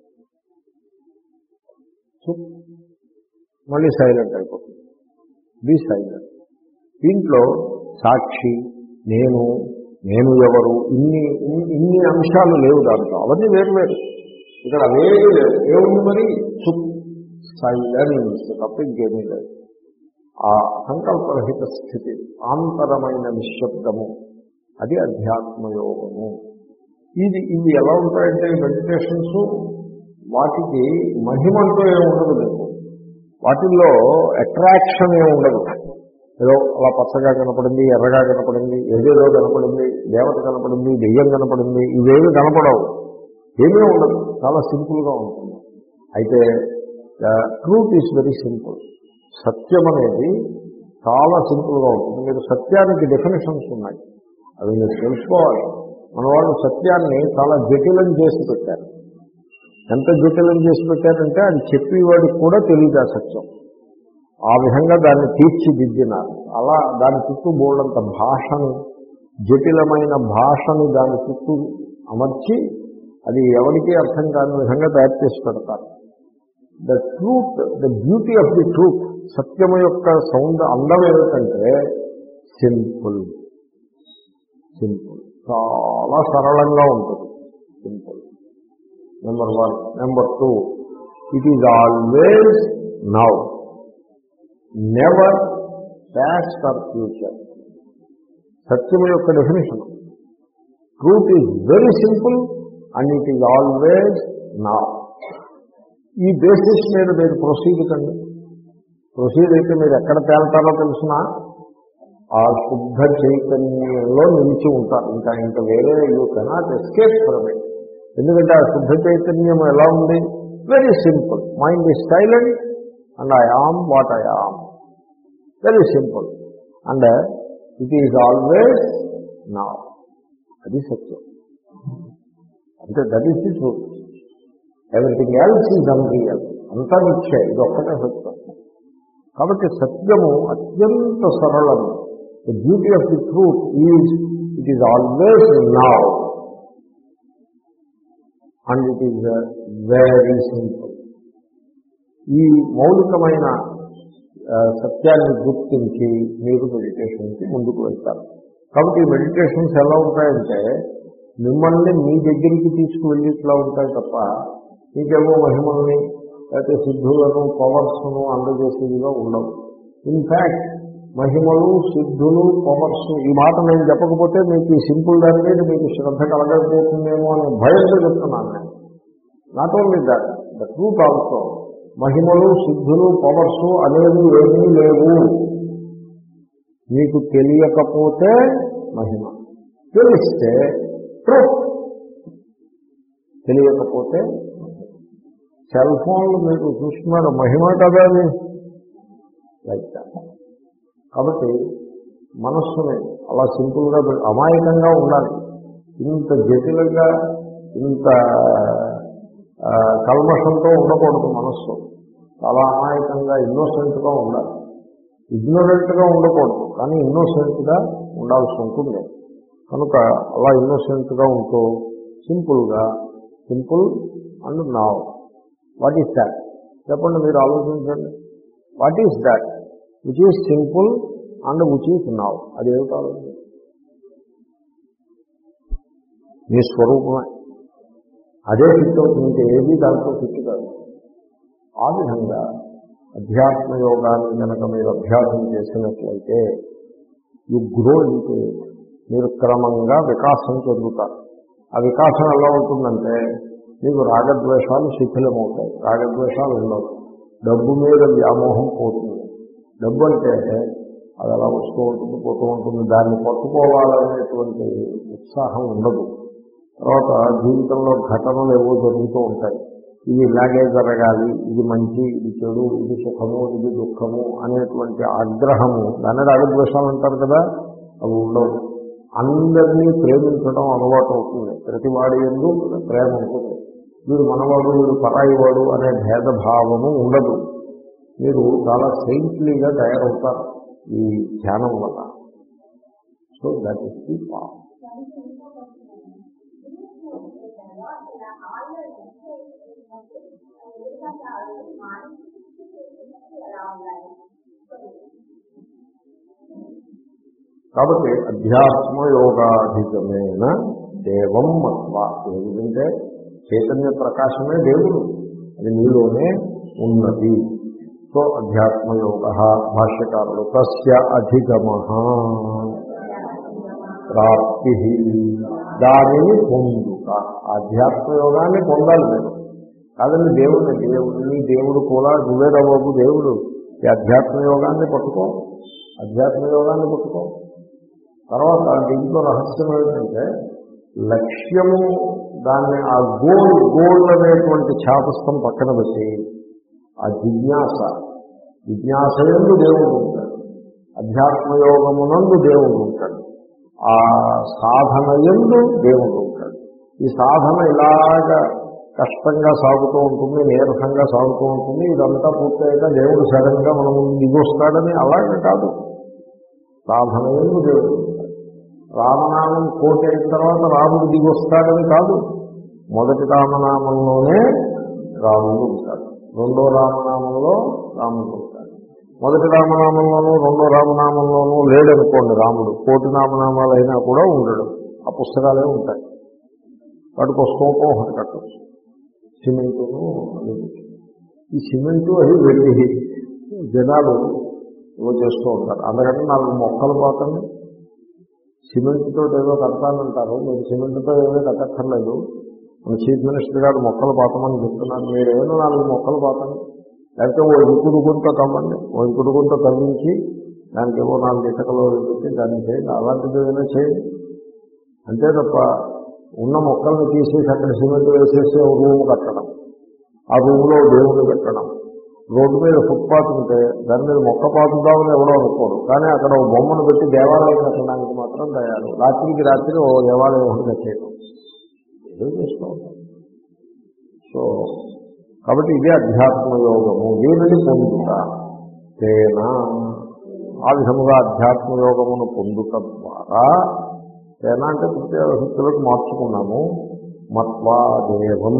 మళ్ళీ సైలెంట్ అయిపోతుంది. Be silent. దీంట్లో సాక్షి, నేను, నేను ఎవరు, ఇన్ని ఇన్ని అంశాలు లేవు దాంట్లో. అవన్నీ వేరు వేరు. ఇక్కడ అవేవి లేవు. ఏముంది మరి? చుప్, సైలెన్స్ తప్ప ఇంకేమీ లేదు. ఆ సంకల్పరహిత స్థితి, ఆంతరమైన నిశ్శబ్దము, అది అధ్యాత్మయోగము. ఇది ఇవి ఎలా ఉంటాయంటే మెడిటేషన్స్, వాటికి మహిమంతో ఏమి ఉండదు లేదు. వాటిల్లో అట్రాక్షన్ ఏమి ఉండదు. ఏదో అలా పచ్చగా కనపడింది, ఎర్రగా కనపడింది, ఏదేదో కనపడింది, దేవత కనపడింది, దెయ్యం కనపడింది, ఇవేమి కనపడవు. ఏమీ ఉండదు. చాలా సింపుల్గా ఉంటుంది. అయితే ట్రూత్ ఈజ్ వెరీ సింపుల్. సత్యం అనేది చాలా సింపుల్గా ఉంటుంది. మీరు సత్యానికి డెఫినేషన్స్ ఉన్నాయి, అవి మీరు తెలుసుకోవాలి. మన వాళ్ళు సత్యాన్ని చాలా జటిలం చేసి పెట్టారు. ఎంత జటిలం చేసి పెట్టారంటే అది చెప్పేవాడికి కూడా తెలియదు ఆ సత్యం. ఆ విధంగా దాన్ని తీర్చిదిద్దినారు. అలా దాని చుట్టూ బోల్డంత భాషను, జటిలమైన భాషను దాని చుట్టూ అమర్చి అది ఎవరికి అర్థం కాని విధంగా తయారు చేసి పెడతారు. The truth, the beauty of the truth, సత్యము యొక్క సౌండ్ అందం ఏమిటంటే సింపుల్. సింపుల్, చాలా సరళంగా ఉంటుంది. Simple, number one. Number two, it is always now, never past or future. సత్యం యొక్క definition. Truth is very simple and it is always now. ఈ బేసిస్ మీద మీరు ప్రొసీడ్ కండి. ప్రొసీడ్ అయితే మీరు ఎక్కడ తేల్తారో తెలిసిన ఆ శుద్ధ చైతన్యంలో నిలిచి ఉంటారు. ఇంకా ఇంకా వేరే you cannot escape from it. ఎందుకంటే ఆ శుద్ధ చైతన్యం ఎలా ఉంది? Very simple. Mind is silent and I am what I am. Very simple and it is always now. అది సత్యం. అంటే that is the truth. Everything else is unreal. అంతా నిత్యే, ఇది ఒక్కటే సత్యం. కాబట్టి సత్యము అత్యంత సరళము. The beauty of the truth is it is always now and it is very simple. ఈ మౌలికమైన సత్యాన్ని గుర్తించి మీరు మెడిటేషన్కి ముందుకు వెళ్తారు. కాబట్టి ఈ మెడిటేషన్స్ ఎలా ఉంటాయంటే మిమ్మల్ని మీ దగ్గరికి తీసుకువెళ్ళి ఇట్లా ఉంటాయి తప్ప మీకేమో మహిమల్ని లేకపోతే సిద్ధులను, పవర్స్ను అందజేసేదిగా ఉండవు. ఇన్ఫ్యాక్ట్ మహిమలు, సిద్ధులు, పవర్స్ ఈ మాట నేను చెప్పకపోతే మీకు ఈ సింపుల్ దాని మీద మీకు శ్రద్ధ కలగకపోతుందేమో అనే భయంతో చెప్తున్నాను నేను. Not only that, the truth also. మహిమలు, సిద్ధులు, పవర్స్ అనేవి ఏమీ లేవు. మీకు తెలియకపోతే మహిమ, తెలిస్తే ట్రూత్. తెలియకపోతే సెల్ ఫోన్లు మీకు చూస్తున్నారు, మహిమ కదా అది. Like that. కాబట్టి మనస్సుని అలా సింపుల్గా, అమాయకంగా ఉండాలి. ఇంత జటిలంగా, ఇంత కల్మషంతో ఉండకూడదు. మనస్సు చాలా అమాయకంగా, ఇన్నోసెంట్గా ఉండాలి. ఇగ్నోరెంట్గా ఉండకూడదు, కానీ ఇన్నోసెంట్గా ఉండాల్సి ఉంటుంది. కనుక అలా ఇన్నోసెంట్గా ఉంటూ సింపుల్గా, simple and now. What is that? చెప్పండి, మీరు ఆలోచించండి. What is that which is simple and which is now? అది ఏమిటి ఆలోచించండి. మీ స్వరూపమే. అదే ఫిట్ అవుతుంది, ఏది దాంట్లో ఫిట్ కాదు. ఆ విధంగా అధ్యాత్మ యోగాన్ని కనుక మీరు అభ్యాసం చేసినట్లయితే యు గ్రో ఇంటూ ఇట్. మీరు క్రమంగా వికాసం చెందుతారు. ఆ వికాసం ఎలా ఉంటుందంటే మీకు రాగద్వేషాలు శిథిలమవుతాయి. రాగద్వేషాలు ఉండవు. డబ్బు మీద వ్యామోహం పోతుంది. డబ్బు అంటే అది అలా వస్తూ ఉంటుంది, పోతూ ఉంటుంది. దాన్ని పట్టుకోవాలనేటువంటి ఉత్సాహం ఉండదు. తర్వాత జీవితంలో ఘటనలు ఏవో జరుగుతూ ఉంటాయి. ఇది ఇలాగే జరగాలి, ఇది మంచి, ఇది చెడు, ఇది సుఖము, ఇది దుఃఖము అనేటువంటి ఆగ్రహము, దాన్ని రాగద్వేషాలు అంటారు కదా, అవి ఉండవు. అందరినీ ప్రేమించడం అలవాటు అవుతుంది. ప్రతి వాడి యందు ప్రేమ ఉంటుంది. వీడు మనవాడు, వీడు పరాయివాడు అనే భేదభావము ఉండదు. మీరు చాలా సెయింట్లీగా తయారవుతారు ఈ ధ్యానం వల్ల. So that is the path. కాబట్టి అధ్యాత్మయోగాధిగమైన దేవం మత్వ, ఏమిటంటే చైతన్య ప్రకాశమే దేవుడు, అది నీలోనే ఉన్నది. సో అధ్యాత్మయోగ భాష్యకారులు తస్య అధిగమ ప్రాప్తి, దానిని పొందుట. ఆధ్యాత్మయోగాన్ని పొందాలి మీరు, కాదండి దేవుడిని దేవుడిని దేవుడు కూడా నువ్వేరా బాబు దేవుడు, ఈ అధ్యాత్మయోగాన్ని పట్టుకో, అధ్యాత్మయోగాన్ని పట్టుకో. తర్వాత దీంట్లో రహస్యం ఏంటంటే లక్ష్యము, దాన్ని ఆ గోల్ గోల్ అనేటువంటి ఛాపస్థం పక్కన పెట్టి ఆ జిజ్ఞాస, జిజ్ఞాసయందు దేవుడు ఉంటాడు, అధ్యాత్మయోగమునందు దేవుడు ఉంటాడు, ఆ సాధనయందు దేవుడు ఉంటాడు. ఈ సాధన ఇలాగా కష్టంగా సాగుతూ ఉంటుంది, నీరసంగా సాగుతూ ఉంటుంది. ఇదంతా పూర్తయ్యాక దేవుడు సడన్గా మనం దిగొస్తాడని అలాగే కాదు. సాధనయందు దేవుడు ఉంటాడు. రామనామం కోటి అయిన తర్వాత రాముడు దిగొస్తాడని కాదు. మొదటి రామనామంలోనే రాముడు ఉంటాడు, రెండో రామనామంలో రాముడు ఉంటాడు. మొదటి రామనామంలోనూ రెండో రామనామంలోనూ లేడనుకోండి రాముడు, కోటి నామనామాలు అయినా కూడా ఉండడు, ఆ పుస్తకాలే ఉంటాయి. వాటికి ఒక స్తూపం ఒకటి కట్టచ్చు, సిమెంటును. ఈ సిమెంటు అది వెళ్ళి జనాలు ఏవో చేస్తూ ఉంటారు. అందుకంటే నాలుగు మొక్కలు పోతాను, సిమెంట్తో ఏదో కడతానంటారు. మీరు సిమెంట్తో ఏమీ కట్టక్కర్లేదు, మన చీఫ్ మినిస్టర్ గారు మొక్కలు పాతమని చెప్తున్నారు. మీరు ఏమైనా నాలుగు మొక్కలు పాతండి, లేకపోతే ఓ ఇంకుడు గుంట తవ్వండి, ఓ ఇంకుడు గుంట తవ్వించి దానికి ఏవో నాలుగు ఇటకలు పెట్టి దాన్ని చేయండి, అలాంటిది ఏదైనా చేయండి. అంతే తప్ప ఉన్న మొక్కల్ని తీసేసి అక్కడ సిమెంట్ వేసేసి ఒక రూమ్ కట్టడం, ఆ రూమ్లో దేవుడు పెట్టడం, రోడ్డు మీద ఫుట్పాత్ ఉంటే దాని మీద మొక్క పాతుదామని ఎవడో అనుకోడు, కానీ అక్కడ ఓ బొమ్మను పెట్టి దేవాలయం కట్టడానికి మాత్రం తయారు. రాత్రికి రాత్రి ఓ దేవాలయం ఒకటి కట్టేయడం ఏదో చేస్తూ ఉంటాం. సో కాబట్టి ఇదే అధ్యాత్మ యోగము, దీనిని పొందుట. తేనా, ఆ విధముగా అధ్యాత్మ యోగమును పొందుట ద్వారా, తేనా అంటే తృతీయ విభక్తులకు మార్చుకున్నాము. మత్వా దేవం,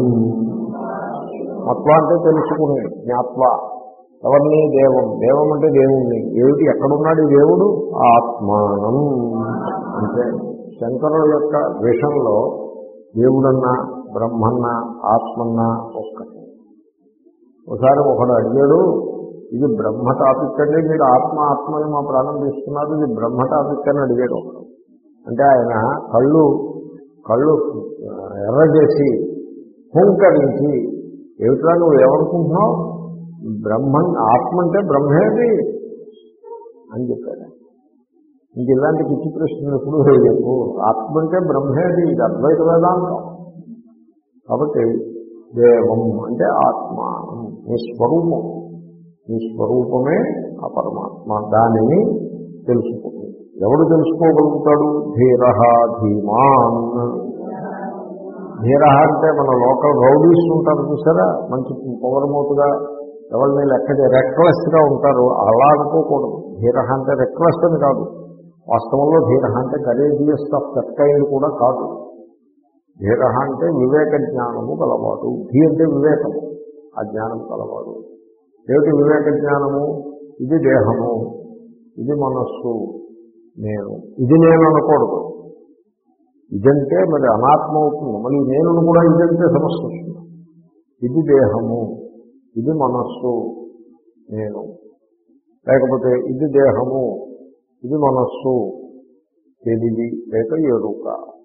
మత్వ అంటే తెలుసుకుని, జ్ఞాత్వ ఎవరిని దేవం, దేవం అంటే దేవుణ్ణి. ఏమిటి, ఎక్కడున్నాడు ఈ దేవుడు? ఆత్మానం. అంటే శంకరుల యొక్క విషయంలో దేవుడన్నా బ్రహ్మన్నా ఆత్మన్నా ఒక్కటి. ఒకసారి ఒకడు అడిగాడు, ఇది బ్రహ్మ టాపిక్ అంటే మీరు ఆత్మ ఆత్మని మా ప్రాణం తీసుకున్నారు, ఇది బ్రహ్మ టాపిక్ అని అడిగాడు ఒకడు. అంటే ఆయన కళ్ళు కళ్ళు ఎర్ర చేసి హుంకరించి, ఏమిట్రా నువ్వు ఏమనుకుంటున్నావు, బ్రహ్మన్ ఆత్మ అంటే బ్రహ్మేది అని చెప్పాడు. ఇంక ఇలాంటి పిచ్చి ప్రశ్నలు ఎప్పుడు చెప్పు, ఆత్మ అంటే బ్రహ్మేది, ఇది అద్వైత వేదాంతం. కాబట్టి దేవం అంటే ఆత్మ, నీ స్వరూపం, నీ స్వరూపమే ఆ పరమాత్మ. దానిని తెలుసుకుంది. ఎవడు తెలుసుకోగలుగుతాడు? ధీర ధీమాన్. ధీర అంటే మన లోకల్ రౌడీస్ ఉంటారు చూసారా, మంచి పొగరమోతుగా ఎవరిని లెక్క రెక్లెస్గా ఉంటారు, అలా అనుకోకూడదు. ధీర అంటే రెక్లెస్ అని కాదు, వాస్తవంలో ధీర అంటే కరేజియస్ ఆఫ్ దట్ కైండ్ కూడా కాదు. ధీర అంటే వివేక జ్ఞానము కలవాడు. ధీ అంటే వివేకము, ఆ జ్ఞానం కలవాడు. ఏమిటి వివేక జ్ఞానము? ఇది దేహము, ఇది మనస్సు, నేను, ఇది నేను అనకూడదు. ఇదంటే మరి అనాత్మ అవుతుంది, మళ్ళీ నేను కూడా ఇదంటే సమస్య వస్తుంది. ఇది దేహము, ఇది మనస్సు, నేను. లేకపోతే ఇది దేహము, ఇది మనస్సు, తెలివి లేక ఎరుక.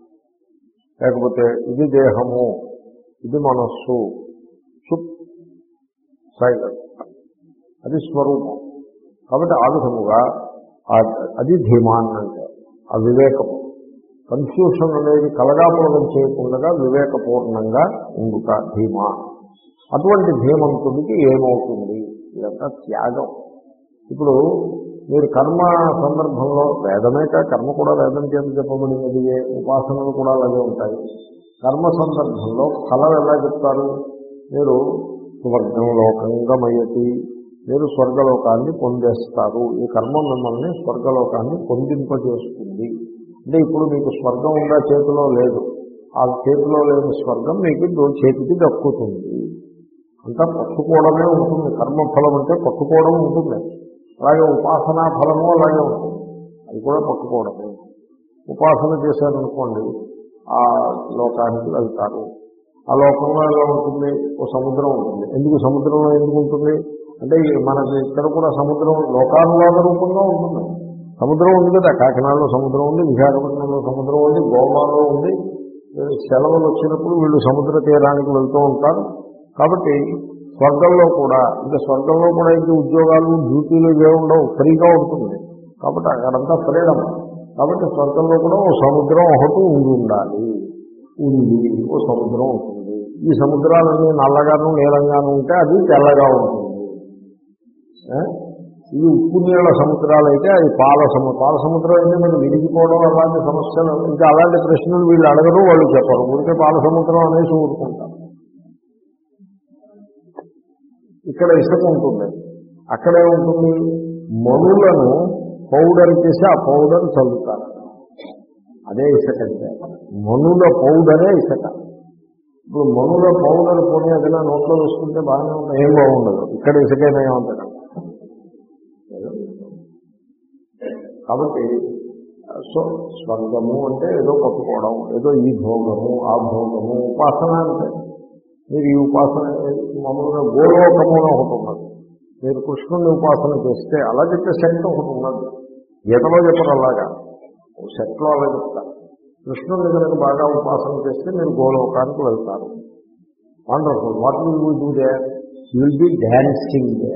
లేకపోతే ఇది దేహము, ఇది మనస్సు, చుప్ సైలెంట్, అది స్వరూపం. కాబట్టి ఆ విధముగా అది ధీమాన్ అంటే ఆ వివేకము. కన్ఫ్యూషన్ అనేది కలగాపులగం చేయకుండా వివేకపూర్ణంగా ఉండుట ధీమా. అటువంటి ధీమంతుడికి ఏమవుతుంది? ఇదంతా త్యాగం. ఇప్పుడు మీరు కర్మ సందర్భంలో, వేదమే కాక కర్మ కూడా వేదం చేత చెప్పబడినది, ఉపాసనలు కూడా అలాగే ఉంటాయి. కర్మ సందర్భంలో ఫలం ఎలా చెప్తారు? మీరు స్వర్గం లోకంగమయతి, మీరు స్వర్గలోకాన్ని పొందేస్తారు. ఈ కర్మ మిమ్మల్ని స్వర్గలోకాన్ని పొందింపజేస్తుంది. అంటే ఇప్పుడు మీకు స్వర్గం ఉందా? చేతిలో లేదు. ఆ చేతిలో లేని స్వర్గం మీకు చేతికి దక్కుతుంది. అంతా పట్టుకోవడమే ఉంటుంది. కర్మఫలం అంటే పట్టుకోవడం ఉంటుంది. అలాగే ఉపాసనా ఫలము అలాగే ఉంటుంది, అది కూడా పట్టుకోవడమే. ఉపాసన చేశారనుకోండి, ఆ లోకానికి వెళ్తారు. ఆ లోకంలో ఎలా ఉంటుంది? ఓ సముద్రం ఉంటుంది. ఎందుకు సముద్రంలో ఎందుకు ఉంటుంది అంటే మనకి ఇక్కడ కూడా సముద్రం లోకానువాద రూపంగా ఉంటుంది. సముద్రం ఉంది కదా, కాకినాడలో సముద్రం ఉంది, విశాఖపట్నంలో సముద్రం ఉంది, గోవాలో ఉంది. సెలవులు వచ్చినప్పుడు వీళ్ళు సముద్ర తీరానికి వెళ్తూ ఉంటారు. కాబట్టి స్వర్గంలో కూడా ఇంకా స్వర్గంలో కూడా ఇంక ఉద్యోగాలు డ్యూటీలు ఇవే ఉండవు, ఫ్రీగా ఉంటుంది. కాబట్టి అక్కడంతా ఫ్రీడమ్. కాబట్టి స్వర్గంలో కూడా ఓ సముద్రం ఒకటి ఉండి ఉండాలి, ఉంది, ఓ సముద్రం ఉంటుంది. ఈ సముద్రాలన్నీ నల్లగాను నీలంగాను ఉంటే అది తెల్లగా ఉంటుంది. ఇది ఉప్పు నీళ్ళ సముద్రాలు అయితే అది పాల సముద్రం. పాల సముద్రం అయితే మరి విరిగిపోవడం అలాంటి సమస్యలు, ఇంకా అలాంటి ప్రశ్నలు వీళ్ళు అడగరు, వాళ్ళు చెప్పరు. ఊరికే పాల సముద్రం అనేసి ఊరుకుంటారు. ఇక్కడ ఇసుక ఉంటుంది, అక్కడే ఉంటుంది. మనులను పౌడర్ చేసి ఆ పౌడర్ చల్లుతారు, అదే ఇసుక. అంటే మనుల పౌడరే ఇసుక. ఇప్పుడు మనుల పౌడర్ కొని ఏదైనా నోట్లో వేసుకుంటే బాగానే ఉంటుంది, ఏం బాగుండదు. ఇక్కడ ఇసుకైనా ఏముంటుంది. కాబట్టి సో స్వర్గము అంటే ఏదో పట్టుకోవడం, ఏదో ఈ భోగము ఆ భోగము. ఉపాసన అంటే మీరు ఈ ఉపాసన మామూలుగా గోలోకము అని ఒకటి ఉన్నది. మీరు కృష్ణుని ఉపాసన చేస్తే అలా చెప్పే శక్తి ఒకటి ఉన్నది. గీతలో చెప్పరు అలాగా, శక్తిలో అలా చెప్తారు. కృష్ణుని కనుక బాగా ఉపాసన చేస్తే మీరు గోలోకానికి వెళ్తారు. Wonderful. What will you do there? You will be dancing there.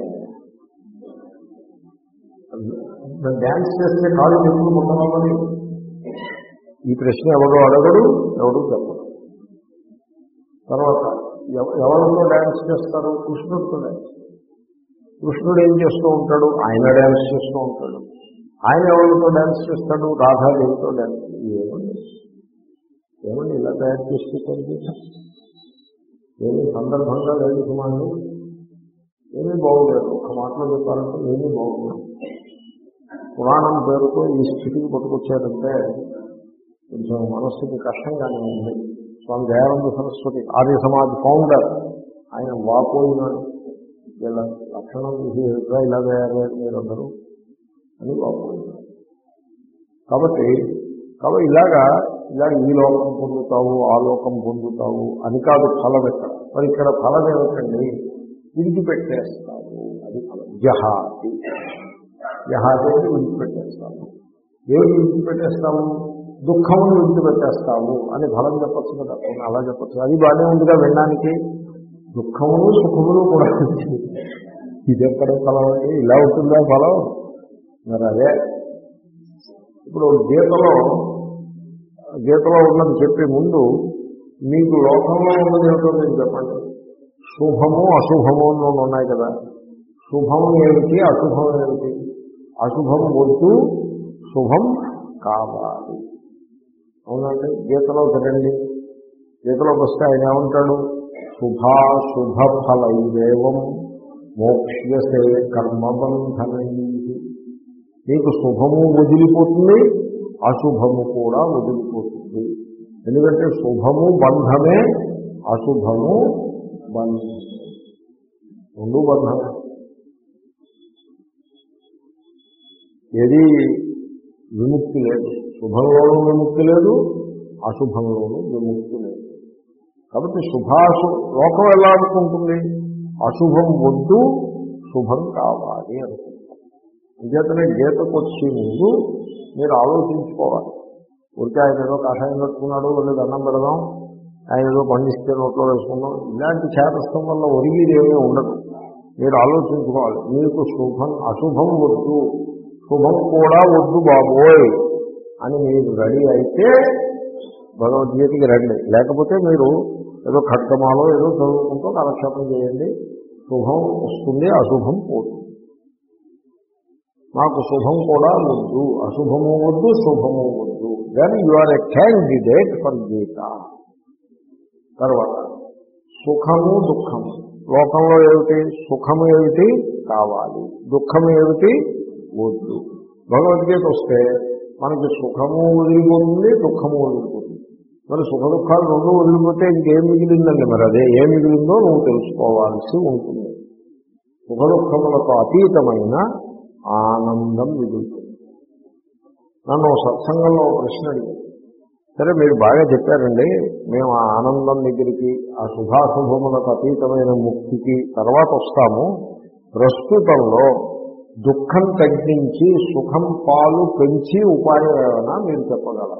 Dance చేస్తే కాళ్ళు ఎప్పుడు పుట్టవాలని ఈ ప్రశ్న ఎవడో అడగడు, ఎవడు చెప్పడు. తర్వాత ఎవరితో డ్యాన్స్ చేస్తారు? కృష్ణుడితో డ్యాన్స్. కృష్ణుడు ఏం చేస్తూ ఉంటాడు? ఆయన డ్యాన్స్ చేస్తూ ఉంటాడు. ఆయన ఎవరితో డ్యాన్స్ చేస్తాడు? రాధాదేవితో డ్యాన్స్. ఏమండి ఏమండి ఇలా తయారు చేసుకుంటుంది? ఏమీ సందర్భంగా లేదు సుమారు, ఏమీ బాగులేదు. ఒక మాటలో చెప్పాలంటే ఏమీ బాగులేదు. పురాణం పేరుతో ఈ స్థితికి పట్టుకొచ్చారంటే కొంచెం మనస్సుకి కష్టంగానే ఉంది. స్వామి దయానంద సరస్వతి ఆర్య సమాజ్ ఫౌండర్, ఆయన వాపోయినాడు. వీళ్ళ లక్షణం ఇలా ఇలా తయారయ్యారు మీరందరూ అని వాపోయినాడు. కాబట్టి కాబట్టి ఇలాగా ఇలా ఈ లోకం పొందుతావు, ఆ లోకం పొందుతావు అని కాదు ఫలం. ఎక్కడ మరి ఇక్కడ ఫలం ఏమిటండి? విడిచిపెట్టేస్తావు, అది ఫలం. జహాతి జహాతి విడిచిపెట్టేస్తావు. ఏమి విడిచిపెట్టేస్తావు? దుఃఖమును విడిచిపెట్టేస్తావు అని ఫలం చెప్పచ్చు కదా. అలా చెప్పచ్చు, అది బాగానే ఉందిగా వినడానికి. దుఃఖమును సుఖమును కూడా ఇది ఎక్కడ ఫలం అండి? ఇలా ఉంటుందా ఫలం? మరి అదే ఇప్పుడు గీతలో గీతలో ఉన్నది చెప్పే ముందు మీకు లోకంలో ఉన్నది ఏమిటో నేను చెప్పండి. శుభము అశుభము అని ఉన్నాయి కదా. శుభము ఏమిటి, అశుభం ఏమిటి? అశుభం వద్దు, శుభం కావాలి. అవునండి. గీతలోకి రండి. గీతలోకి వస్తే ఆయన ఏమంటాడు? శుభాశుభ ఫలైదేవం మోక్ష్యసే కర్మబంధనై. నీకు శుభము వదిలిపోతుంది, అశుభము కూడా వదిలిపోతుంది. ఎందుకంటే శుభము బంధమే, అశుభము బంధమే, రెండు బంధమే. ఏది విముక్తి లేదు. శుభంలోనూ విముక్తి లేదు, అశుభంలోనూ విముక్తి లేదు. కాబట్టి శుభాశు లోకం ఎలా అనుకుంటుంది? అశుభం వద్దు, శుభం కావాలి అనుకుంటుంది. అంచేతనే గీతకు వచ్చే ముందు మీరు ఆలోచించుకోవాలి. ఊరికే ఆయన ఏదో కషాయం కట్టుకున్నాడు, వాళ్ళు దండం పెడదాం, ఆయన ఏదో పండిస్తే నోట్లో వేసుకున్నాం, ఇలాంటి చేతస్థం వల్ల ఒరిగిది ఏమీ ఉండదు. మీరు ఆలోచించుకోవాలి. మీకు శుభం అశుభం వద్దు, శుభం కూడా వద్దు బాబోయ్ అని మీరు రెడీ అయితే భగవద్గీతకి రండి. లేకపోతే మీరు ఏదో ఖడ్గమాలో ఏదో చదువుకుంటూ కాలక్షేపం చేయండి. శుభం వస్తుంది, అశుభం పోతుంది. మాకు శుభం కూడా వద్దు, అశుభము వద్దు, శుభము వద్దు. Then you are a candidate for Gita. తర్వాత సుఖము దుఃఖము. లోకంలో ఏమిటి? సుఖము ఏమిటి? కావాలి. దుఃఖము ఏమిటి? వద్దు. భగవద్గీత వస్తే మనకి సుఖము వదిలిపోతుంది, దుఃఖము వదిలిపోతుంది. మరి సుఖ దుఃఖాలు రెండు వదిలిపోతే ఇంకేం మిగిలిందండి? మరి అదే ఏం మిగిలిందో నువ్వు తెలుసుకోవాల్సి ఉంటుంది. సుఖ దుఃఖములకు అతీతమైన ఆనందం మిగులుతుంది. నన్ను సత్సంగంలో ప్రశ్న అడిగారు. సరే మీరు బాగా చెప్పారండి, మేము ఆ ఆనందం దగ్గరికి, ఆ శుభాశుభములకు అతీతమైన ముక్తికి తర్వాత వస్తాము. ప్రస్తుతంలో దుఃఖం తగ్గించి సుఖం పాలు పెంచి ఉపాయం ఏమైనా మీరు చెప్పగలరా?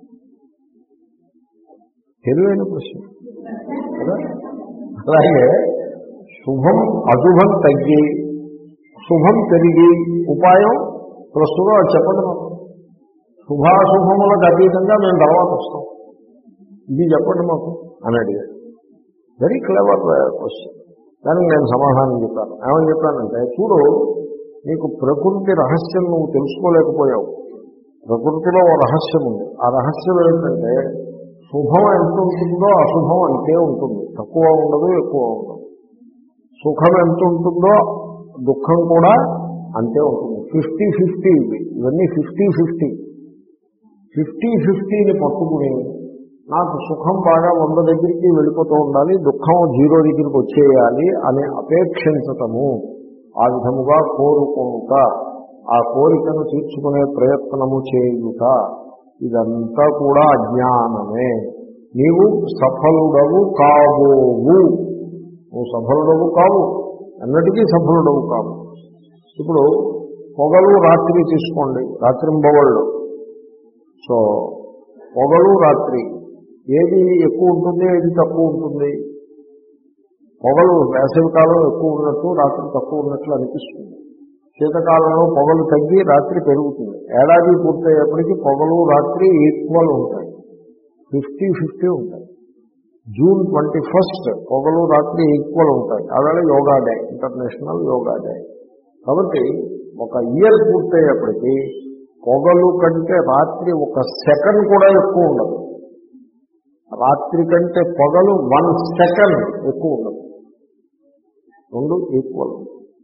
తెలివైన ప్రశ్న కదా. అలాగే శుభం అశుభం తగ్గి శుభం పెరిగి ఉపాయం ప్రస్తుతం అది చెప్పండి. మాకు శుభాశుభములకు అతీతంగా మేము తర్వాత వస్తాం, ఇది చెప్పండి మాకు అని అడిగాడు. Very clever question. దానికి నేను సమాధానం చెప్పాను. ఏమని చెప్పానంటే, చూడు, నీకు ప్రకృతి రహస్యం నువ్వు తెలుసుకోలేకపోయావు. ప్రకృతిలో ఓ రహస్యం ఉంది. ఆ రహస్యం ఏంటంటే శుభం ఎంత ఉంటుందో అశుభం అంతే ఉంటుంది, తక్కువ ఉండదు ఎక్కువ ఉండదు. సుఖం ఎంత ఉంటుందో దుఃఖం కూడా అంతే ఉంటుంది. ఫిఫ్టీ ఫిఫ్టీ ఇవి ఇవన్నీ ఫిఫ్టీ ఫిఫ్టీ ఫిఫ్టీ ఫిఫ్టీని పట్టుకుని నాకు సుఖం బాగా వంద దగ్గరికి వెళ్ళిపోతూ ఉండాలి, దుఃఖం జీరో దగ్గరికి వచ్చేయాలి అని అపేక్షించటము, ఆ విధముగా కోరుకుంట, ఆ కోరికను తీర్చుకునే ప్రయత్నము చేయుట, ఇదంతా కూడా అజ్ఞానమే. నీవు సఫలుడవు కావోవు. నువ్వు సఫలుడవు కావు, అన్నిటికీ సఫలుడవు కావు. ఇప్పుడు పొగలు రాత్రి తీసుకోండి, రాత్రింబవళ్ళు. సో పొగలు రాత్రి ఏది ఎక్కువ ఉంటుంది, ఏది తక్కువ ఉంటుంది? పొగలు వేసవికాలం ఎక్కువ ఉన్నట్టు, రాత్రి తక్కువ ఉన్నట్లు అనిపిస్తుంది. శీతకాలంలో పొగలు తగ్గి రాత్రి పెరుగుతుంది. ఏడాది పూర్తయ్యేప్పటికీ పొగలు రాత్రి ఈక్వల్ ఉంటాయి, ఫిఫ్టీ ఫిఫ్టీ ఉంటాయి. జూన్ ట్వంటీ ఫస్ట్ పొగలు రాత్రి ఈక్వల్ ఉంటాయి. అదే yoga day, international yoga day. కాబట్టి ఒక ఇయర్ పూర్తయ్యేప్పటికీ పొగలు కంటే రాత్రి ఒక సెకండ్ కూడా ఎక్కువ ఉండదు. రాత్రి కంటే పొగలు వన్ సెకండ్ ఎక్కువ ఉండదు. రెండు ఈక్వల్.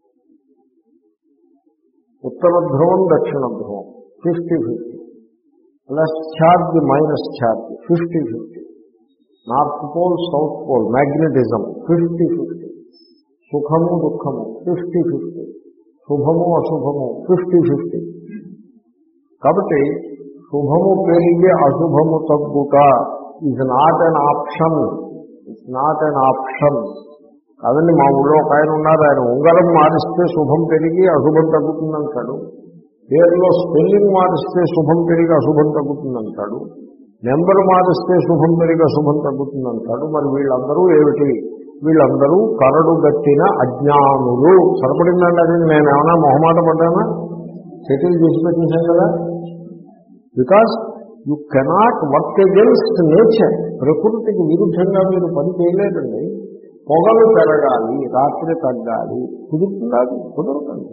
ఉత్తర ధ్రువం దక్షిణ ధ్రువం fifty fifty, plus charge minus charge fifty fifty, north pole south pole magnetism fifty fifty, సుఖము దుఃఖము ఫిఫ్టీ ఫిఫ్టీ, శుభము అశుభము ఫిఫ్టీ ఫిఫ్టీ. కాబట్టి శుభము పెరిగి అశుభము తగ్గుట is not an option. It's not an option కాదండి. మా ఊళ్ళో ఒక ఆయన ఉన్నారు, ఆయన ఉంగరం మారిస్తే శుభం పెరిగి అశుభం తగ్గుతుందంటాడు, పేరులో స్పెల్లింగ్ మారిస్తే శుభం పెరిగి అశుభం తగ్గుతుందంటాడు, నెంబర్ మారిస్తే శుభం పెరిగి అశుభం తగ్గుతుందంటాడు. మరి వీళ్ళందరూ ఏమిటి? వీళ్ళందరూ కరడు గట్టిన అజ్ఞానులు. సరిపడిందండి అది? నేను ఏమైనా మొహమాట పడ్డానా? సెటిల్ చేసి పెట్టేశాను కదా. Because you cannot work against nature. ప్రకృతికి విరుద్ధంగా మీరు పని చేయలేదండి. పొగలు పెరగాలి, రాత్రి తగ్గాలి, కుదురుతుందా? కుదరదండి.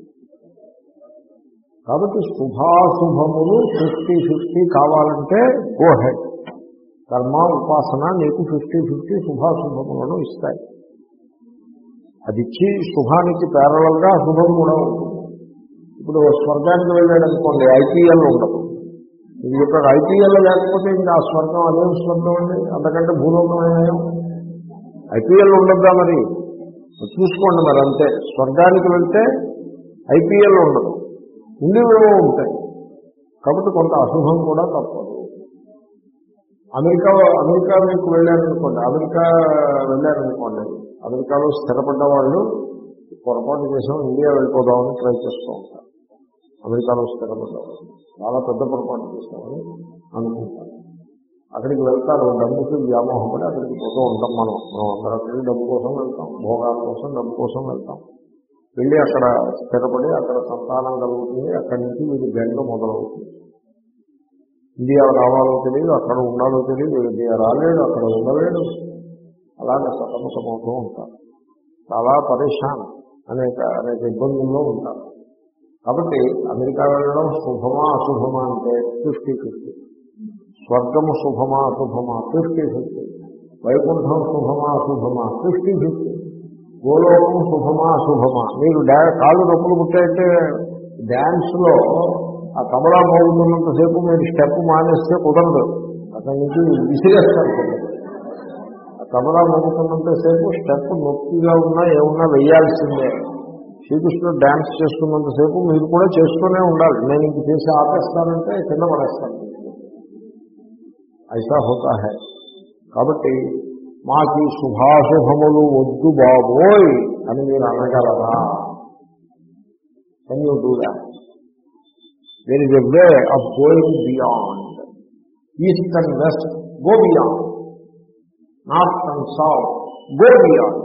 కాబట్టి శుభాశుభములు ఫిఫ్టీ ఫిఫ్టీ కావాలంటే గో హెడ్. కర్మ ఉపాసన నీకు ఫిఫ్టీ ఫిఫ్టీ శుభాశుభములను ఇస్తాయి. అది ఇచ్చి శుభానికి ప్యారలల్గా అశుభం కూడా ఉంటుంది. ఇప్పుడు స్వర్గానికి వెళ్ళాడు అనుకోండి, ఐపీఎల్ ఉండదు. ఇది చెప్పారు, ఐపీఎల్ లేకపోతే ఇంకా ఆ స్వర్గం అదేం స్వర్గం అండి, అంతకంటే భూలోకమేనాయం. ఐపీఎల్ ఉండద్దా? మరి చూసుకోండి. మరి అంతే, స్వర్గానికి వెళ్తే ఐపీఎల్ ఉండదు, ఉండేవేవో ఉంటాయి. కాబట్టి కొంత అశుభం కూడా తప్పదు. అమెరికా అమెరికా మీకు వెళ్ళారనుకోండి, అమెరికా వెళ్ళారనుకోండి, అమెరికాలో స్థిరపడ్డ వాళ్ళు పొరపాటు చేసాం ఇండియా వెళ్ళిపోదామని ట్రై చేస్తూ ఉంటారు. అమెరికాలో స్థిరపడ్డ వాళ్ళు చాలా పెద్ద పొరపాటు చేస్తామని అనుకుంటారు. అక్కడికి వెళ్తారు, డబ్బుకి వ్యామోహపడి అక్కడికి పోతూ ఉంటాం. మనం మనం అందరం అక్కడికి డబ్బు కోసం వెళ్తాం, భోగాల కోసం డబ్బు కోసం వెళ్తాం. వెళ్ళి అక్కడ స్థిరపడి అక్కడ సంతానం కలుగుతుంది. అక్కడి నుంచి వీడి బెంగ మొదలవుతుంది. ఇండియా రావాలో తెలియదు, అక్కడ ఉండాలో తెలియదు, ఇండియా రాలేడు, అక్కడ ఉండలేడు, అలాగే సతమతమవుతూ ఉంటారు. చాలా పరేషాన్, అనేక అనేక ఇబ్బందుల్లో ఉంటారు. కాబట్టి అమెరికా వెళ్ళడం శుభమా అశుభమా అంటే ఫిఫ్టీ ఫిఫ్టీ. స్వర్గము శుభమా అశుభమా ఫిఫ్టీ ఫిఫ్టీ. వైకుంఠం శుభమా అశుభమా ఫిఫ్టీ ఫిఫ్టీ. గోలోకం శుభమా అశుభమా. మీరు డా కాళ్ళు నొప్పులు పుట్టాయంటే డ్యాన్స్లో ఆ తబలా మోగుతున్నంతసేపు మీరు స్టెప్ మానేస్తే కుదరదు. అక్కడి నుంచి విసిరేస్తారు. తబలా మోగుతున్నంతసేపు స్టెప్ నొప్పిగా ఉన్నా ఏమున్నా వెయ్యాల్సిందే. శ్రీకృష్ణుడు డ్యాన్స్ చేసుకున్నంతసేపు మీరు కూడా చేస్తూనే ఉండాలి. నేను ఇంక చేసి ఆపేస్తానంటే కింద పడేస్తాను. ఐసా హోతా హై. కాబట్టి మాకు ఈ శుభాశుభములు వద్దు బాబోయ్ అని మీరు అనగలరా? Can you do that? There is a way of going beyond. East and west go beyond. North and south go beyond.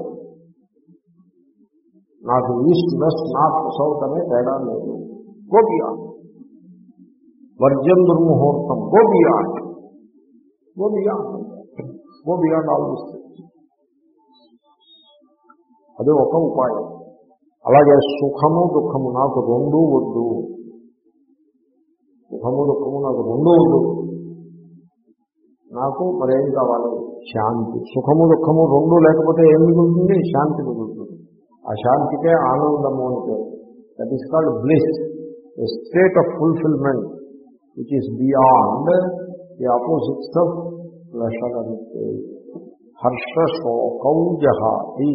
నాకు ఈస్ట్ వెస్ట్ నార్త్ సౌత్ అనే తేడా లేదు. Go beyond. వర్జం దుర్ముహూర్తం go beyond. Go beyond. Go beyond all this things. అది ఒక ఉపాయం. అలాగే సుఖము దుఃఖము నాకు రెండూ వద్దు. సుఖము దుఃఖము నాకు రెండూ వద్దు. నాకు మరేం కావాలి? శాంతి. సుఖము దుఃఖము రెండు లేకపోతే ఏం మిగులుతుంది? శాంతి మిగులుతుంది. ఆ శాంతికే ఆనందము అంటే that is called bliss, a state of fulfilment which is beyond the opposites of pleasure and pain. హర్ష శోకౌ జహాతి.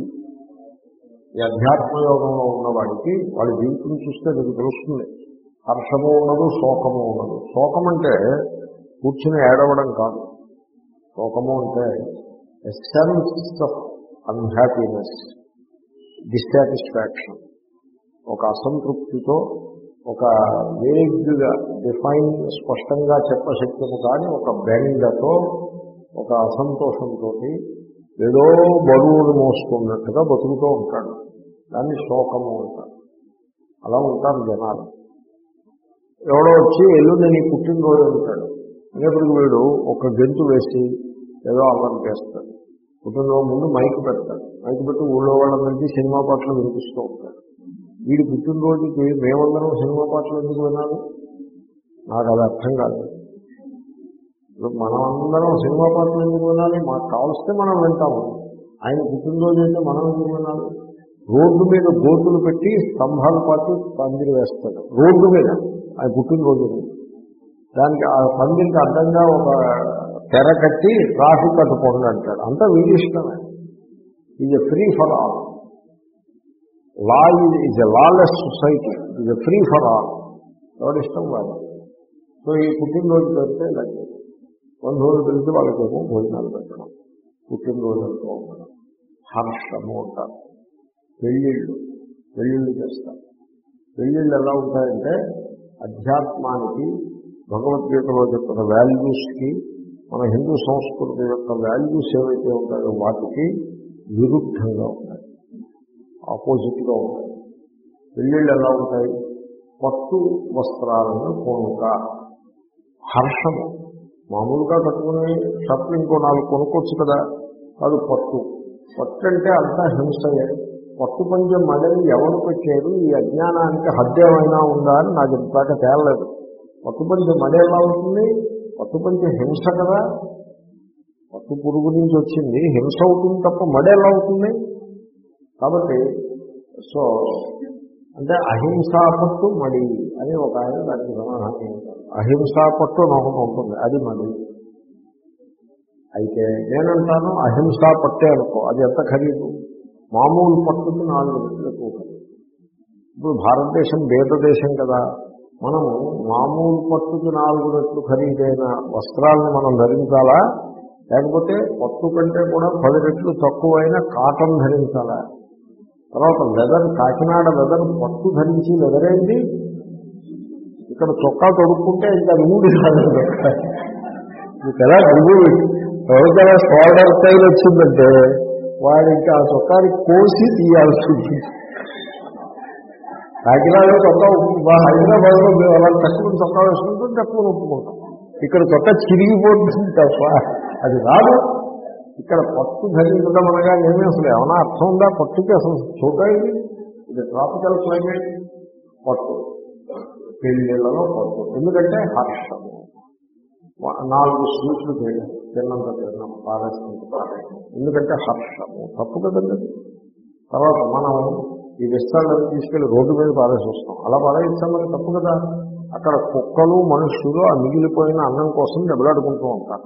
ఈ అధ్యాత్మయోగంలో ఉన్నవాడికి వాళ్ళ జీవితం చూస్తే మీకు తెలుస్తుంది. హర్షము ఉండదు, శోకము ఉండదు. శోకం అంటే కూర్చుని ఏడవడం కాదు. శోకము అంటే సెన్స్ ఆఫ్ అన్హ్యాపీనెస్, డిస్సాటిస్ఫాక్షన్, ఒక అసంతృప్తితో, ఒక వేగ్గా డిఫైన్ స్పష్టంగా చెప్పశక్యము కానీ ఒక బెంగతో, ఒక అసంతోషంతో ఏదో బరువులు మోసుకున్నట్టుగా బతుకుతూ ఉంటాడు. దాన్ని శోకము అంటారు. అలా ఉంటారు జనాలు. ఎవడో వచ్చి ఎల్లుండి నీ పుట్టినరోజు అంటాడు. అనేప్పటికి వీడు ఒక గెంతు వేసి ఏదో అల్లరి చేస్తాడు. పుట్టినరోజు ముందు మైక్ పెడతాడు. మైక్ పెట్టి ఊళ్ళో వాళ్ళందరికీ సినిమా పాటలు వినిపిస్తూ ఉంటాడు. వీడి పుట్టినరోజుకి మేమందరం సినిమా పాటలు ఎందుకు వినాలి? నాకు అది అర్థం కాదు. మనం అందరం సినిమా పాటలు ఎందుకు వినాలి? మాకు కావలిస్తే మనం వింటాము. ఆయన పుట్టినరోజు అయితే మనం ఎందుకు వినాలి? రోడ్డు మీద గోతులు పెట్టి స్తంభాల పాటు పందిరి వేస్తాడు. రోడ్డు మీద ఆయన పుట్టినరోజు దానికి ఆ పందిరికి అడ్డంగా ఒక తెర కట్టి ట్రాఫిక్ అడ్డుకోండి అంటాడు. అంతా వీడి ఇష్టమే. Is a free for all. Law is a lawless society. Is a free for all. ఎవరి ఇష్టం వాళ్ళు. సో ఈ పుట్టినరోజు పెడితే ఇలాగే బంధువులు పిలిచి వాళ్ళకేమో భోజనాలు పెట్టడం, పుట్టినరోజు అంటూ ఉండడం. హర్షము అంటారు. పెళ్ళిళ్ళు పెళ్ళిళ్ళు చేస్తారు. పెళ్ళిళ్ళు ఎలా ఉంటాయంటే అధ్యాత్మానికి, భగవద్గీతలో చెప్పిన వాల్యూస్కి, మన హిందూ సంస్కృతి యొక్క వాల్యూస్ ఏవైతే ఉంటాయో వాటికి విరుద్ధంగా ఉంటాయి, ఆపోజిట్గా ఉంటాయి. పెళ్ళిళ్ళు ఎలా ఉంటాయి? పట్టు వస్త్రాలను కొనుక, హర్షము. మామూలుగా కట్టుకుని షర్ట్లు ఇంకో నాలుగు కొనుక్కోవచ్చు కదా, అది పట్టు. పట్టు అంటే అంతా హింసయే. పట్టు పంచం మడని ఎవరు పెట్టారు? ఈ అజ్ఞానానికి హద్దేమైనా ఉందా అని నాకు ఇంతదాకా తేలలేదు. పట్టు పంచం మడి ఎలా అవుతుంది? పట్టు పంచం హింస కదా. పట్టు పురుగు నుంచి వచ్చింది, హింస అవుతుంది తప్ప మడి ఎలా అవుతుంది? కాబట్టి సో అంటే అహింసా పట్టు మడి అని ఒక ఆయన దానికి సమాధానం. అహింసా పట్టు నొకటి ఉంటుంది, అది మడి. అయితే నేనంటాను అహింసా పట్టే అనుకో, అది ఎంత ఖరీదు? మామూలు పట్టుకు నాలుగు రెట్లు ఎక్కువ ఖరీదు. ఇప్పుడు భారతదేశం బేద దేశం కదా, మనము మామూలు పట్టుకు నాలుగు రెట్లు ఖరీదైన వస్త్రాలను మనం ధరించాలా, లేకపోతే పట్టు కంటే కూడా పది రెట్లు తక్కువైన కాటన్ ధరించాలా? తర్వాత లెదర్, కాకినాడ లెదర్ పట్టు ధరించి లెదరేంటి? ఇక్కడ చొక్కా తొడుక్కుంటే ఇంకా రిమూవ్ కాదు కదా. రిమూవ్ ఎవరికైనా షోల్డర్ స్టైల్ వచ్చిందంటే వాడు ఇంకా ఆ చొక్కాని కోసి తీయాల్సి ఉంటుంది. కాకినాడలో చొక్కా ఒప్పుకుంటా, హైదరాబాద్లో మేము అలా తక్కువ చొక్కా వేసుకుంటాం, తక్కువ ఒప్పుకుంటాం. ఇక్కడ చొక్కా చిరిగిపోతుంది తప్ప అది రాదు. ఇక్కడ పట్టు ధరించడం అనగా ఏమీ అసలు ఏమైనా అర్థం ఉందా? పట్టుకి అసలు చూడాలి. ఇది ట్రాపికల్ క్లైమేట్. పట్టు పెళ్ళిళ్ళలో పట్టు. ఎందుకంటే హర్షము. నాలుగు స్వీట్లు చేయడం, తిన్నంత తిన్నాం, పారేసినంత పారేయడం. ఎందుకంటే హర్షము. తప్పు కదండి. తర్వాత మనం ఈ విస్తారాలను తీసుకెళ్లి రోడ్డు మీద పారేసి వస్తాం. అలా పారేస్తాం మరి తప్పు కదా. అక్కడ కుక్కలు మనుషులు ఆ మిగిలిపోయిన అన్నం కోసం దెబ్బలాడుకుంటూ ఉంటారు.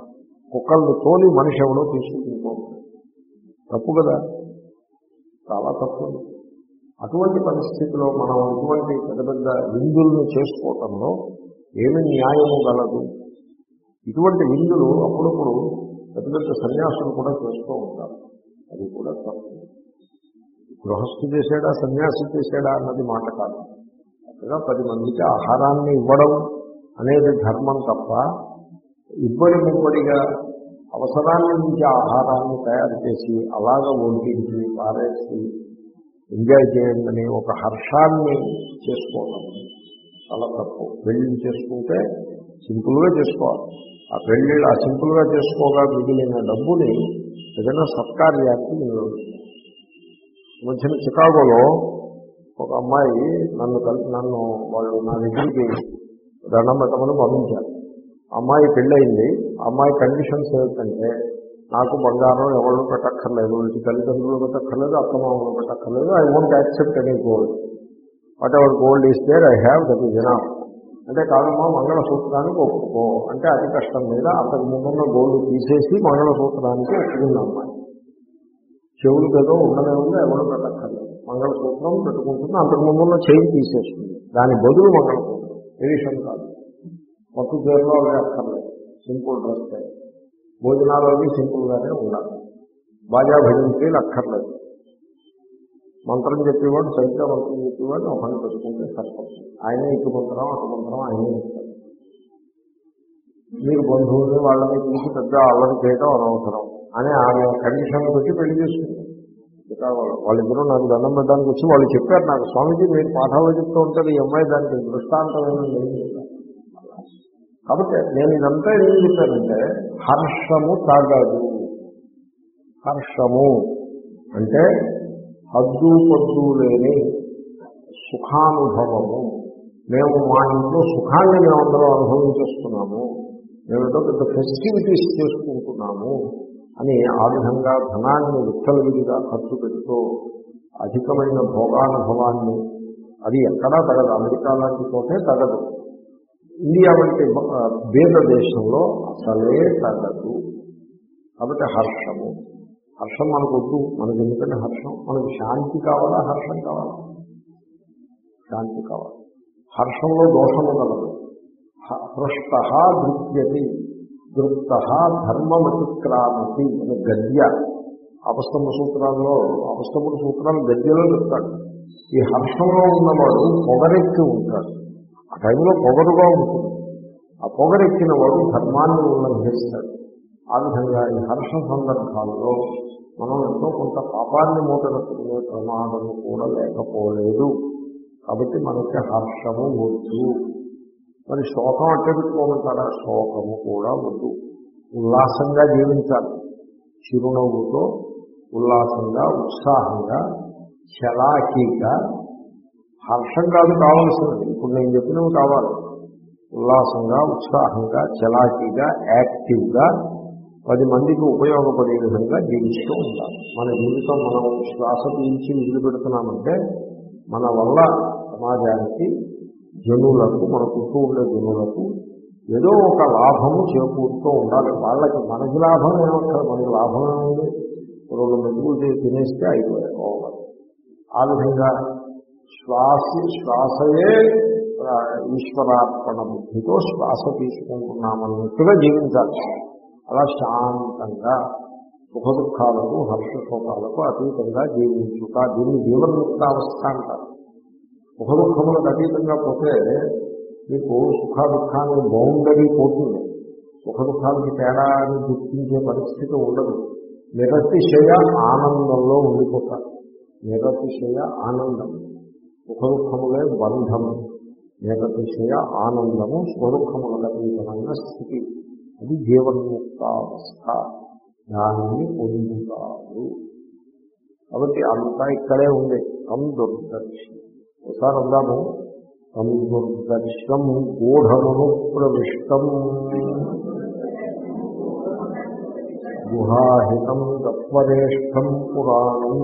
కుక్కల్ని తోలి మనిషి ఎవడో తీసుకుంటూ తప్పు కదా, చాలా తప్పు. అటువంటి పరిస్థితిలో మనం ఇటువంటి పెద్ద పెద్ద విందులను చేసుకోవటంలో ఏమి న్యాయము గలదు? ఇటువంటి విందులు అప్పుడప్పుడు పెద్ద పెద్ద సన్యాసులు కూడా చేస్తూ ఉంటారు, అది కూడా తప్పు. గృహస్థు చేశాడా సన్యాసి చేశాడా అన్నది మాట కాదు. అక్కడ పది మందికి ఆహారాన్ని ఇవ్వడం అనేది ధర్మం తప్ప ఇబ్బడి ముబ్బడిగా అవసరాన్ని నుంచి ఆహారాన్ని తయారు చేసి అలాగ వడ్డించి పారేసి ఎంజాయ్ చేయండి ఒక హర్షాన్ని చేసుకోవడం చాలా తప్పు. పెళ్లి చేసుకుంటే సింపుల్గా చేసుకోవాలి. ఆ పెళ్లి ఆ సింపుల్గా చేసుకోగా మిగిలిన డబ్బుని ఏదైనా సత్కార్యానికి వినియోగించాలి. మధ్యన చికాగోలో ఒక అమ్మాయి నన్ను కలిసి నన్ను వాళ్ళు నా దగ్గరికి దండం పెట్టమని పంపించారు. అమ్మాయి పెళ్ళయింది. అమ్మాయి కండిషన్స్ ఏమిటంటే నాకు బంగారం ఎవరు పెట్టక్కర్లేదు, వీటి తల్లిదండ్రులు పెట్టక్కర్లేదు, అత్తమామలు పెట్టక్కర్లేదు, I won't accept any gold, whatever gold is there I have that is enough. అంటే కాదమ్మా మంగళసూత్రానికి ఒప్పుకో అంటే అతి కష్టం మీద అంతకు ముందున్న గోల్డ్ తీసేసి మంగళసూత్రానికి ఒప్పుకున్న అమ్మాయి. చెవులకు ఏదో ఉండనే ఉంది, ఎవరు పెట్టక్కర్లేదు, మంగళసూత్రం పెట్టుకుంటుంది, అంతకు ముందున్న చెయ్యి తీసేస్తుంది, దాని బదులు మంగళసూత్రం, ఎడిషన్ కాదు. పట్టు చీరలో అవి అక్కర్లేదు, సింపుల్ డ్రెస్, భోజనాలు అవి సింపుల్గానే ఉండాలి, బాజా భజంత్రీలు అక్కర్లేదు, మంత్రం చెప్పేవాడు సరిగ్గా మంత్రం చెప్పేవాడు ఒకరిని పెట్టుకుంటే సరిపడుతుంది. ఆయనే ఇటు మంత్రం అటు మంత్రం ఆయనే ఇస్తారు. మీరు బంధువుల్ని వాళ్ళని చూసి పెద్ద అల్లరి చేయడం అనవసరం అని ఆమె కండిషన్ పెట్టి పెళ్లి చేసుకుంటారు. వాళ్ళిద్దరూ నాకు దండం పెట్టడానికి వచ్చి వాళ్ళు చెప్పారు నాకు, స్వామిజీ మీరు పాఠాలు చెప్తూ ఉంటారు, ఈ అమ్మాయి దానికి దృష్టాంతమైన ఏం చెప్పారు. కాబట్టి నేను ఇదంతా ఏం చెప్పానంటే హర్షము తాగదు. హర్షము అంటే హద్దు పొద్దు లేని సుఖానుభవము. మేము మా ఇంట్లో సుఖాన్ని మేమందరం అనుభవించేస్తున్నాము, మేమేదో పెద్ద ఫెస్టివిటీస్ చేసుకుంటున్నాము అని ఆ విధంగా ధనాన్ని విచ్చలవిడిగా ఖర్చు పెడుతూ అధికమైన భోగానుభవాన్ని అది ఎక్కడా తగదు. అమెరికా లాంటి చోటే తగదు, ఇండియా వంటి బీద దేశంలో అసలే తగదు. కాబట్టి హర్షము హర్షం మనకు వద్దు. మనకు ఎందుకంటే హర్షం మనకు శాంతి కావాలా, హర్షం కావాలా? శాంతి కావాలి. హర్షంలో దోషము కలదు. హృష్ట దృప్యతి దృప్త ధర్మమతిక్రామతి అనే గద్య అపస్తమ సూత్రాల్లో అపస్తముడు సూత్రాలు గద్యలో చెప్తాడు. ఈ హర్షంలో ఉన్నవాడు పొగరెక్కి ఉంటాడు, ఆ టైంలో పొగరుగా ఉంటుంది. ఆ పొగరెక్కిన వాడు ధర్మాన్ని ఉల్లంఘిస్తాడు. ఆ విధంగా ఈ హర్ష సందర్భాల్లో మనం ఎంతో కొంత పాపాన్ని మూటగట్టుకునే ప్రమాదము కూడా లేకపోలేదు. కాబట్టి మనకి హర్షము వద్దు. మరి శోకం అట్టబెట్టుకోమంటారా? శోకము కూడా వద్దు. ఉల్లాసంగా జీవించాలి, చిరునవ్వుతో ఉల్లాసంగా ఉత్సాహంగా చలాకీగా. హర్షం కాదు కావాల్సినది, ఇప్పుడు నేను చెప్పినవి కావాలి. ఉల్లాసంగా ఉత్సాహంగా చలాకీగా యాక్టివ్గా పది మందికి ఉపయోగపడే విధంగా జీవిస్తూ ఉండాలి. మన జీవితం మనం శ్వాస పీల్చి వదిలిపెడుతున్నామంటే మన వల్ల సమాజానికి జనులకు మన చుట్టూ ఉండే జనులకు ఏదో ఒక లాభము చేకూరుతూ ఉండాలి. వాళ్ళకి మనకి లాభం ఏమవుతుంది, మనకి లాభం ఏముంది, రెండు మెతుకులు తినేస్తే అయిపోయాయి ఓవర్. ఆ విధంగా శ్వాస శ్వాసయే ఈశ్వరార్పణ బుద్ధితో శ్వాస తీసుకుంటున్నామన్నట్టుగా జీవించాలి. అలా శాంతంగా సుఖ దుఃఖాలకు హర్ష శోకాలకు అతీతంగా జీవించుట, దీన్ని జీవన్ముక్తావస్థ అంటారు. సుఖ దుఃఖములకు అతీతంగా పోతే మీకు సుఖ దుఃఖానికి బౌండరీ పోతుంది, సుఖ దుఃఖానికి తేడాన్ని గుర్తించే పరిస్థితి ఉండదు. నిరతిశయ ఆనందంలో ఉండిపోతారు. నిరతిశయ ఆనందం, సుఖ దుఃఖములే బంధము. నిరతిశయ ఆనందము స్వదుఃఖములకు అతీతమైన స్థితి, అది జీవన్ముక్తావస్థ. దానిని పొందుతారు. కాబట్టి అంతా ఇక్కడే ఉంది. తం దుర్దర్శి ఒకసారి అందాము. తం దుర్దర్శం గూఢమును ప్రవిష్టం గుహాహితం గత్వరేష్టం పురాణం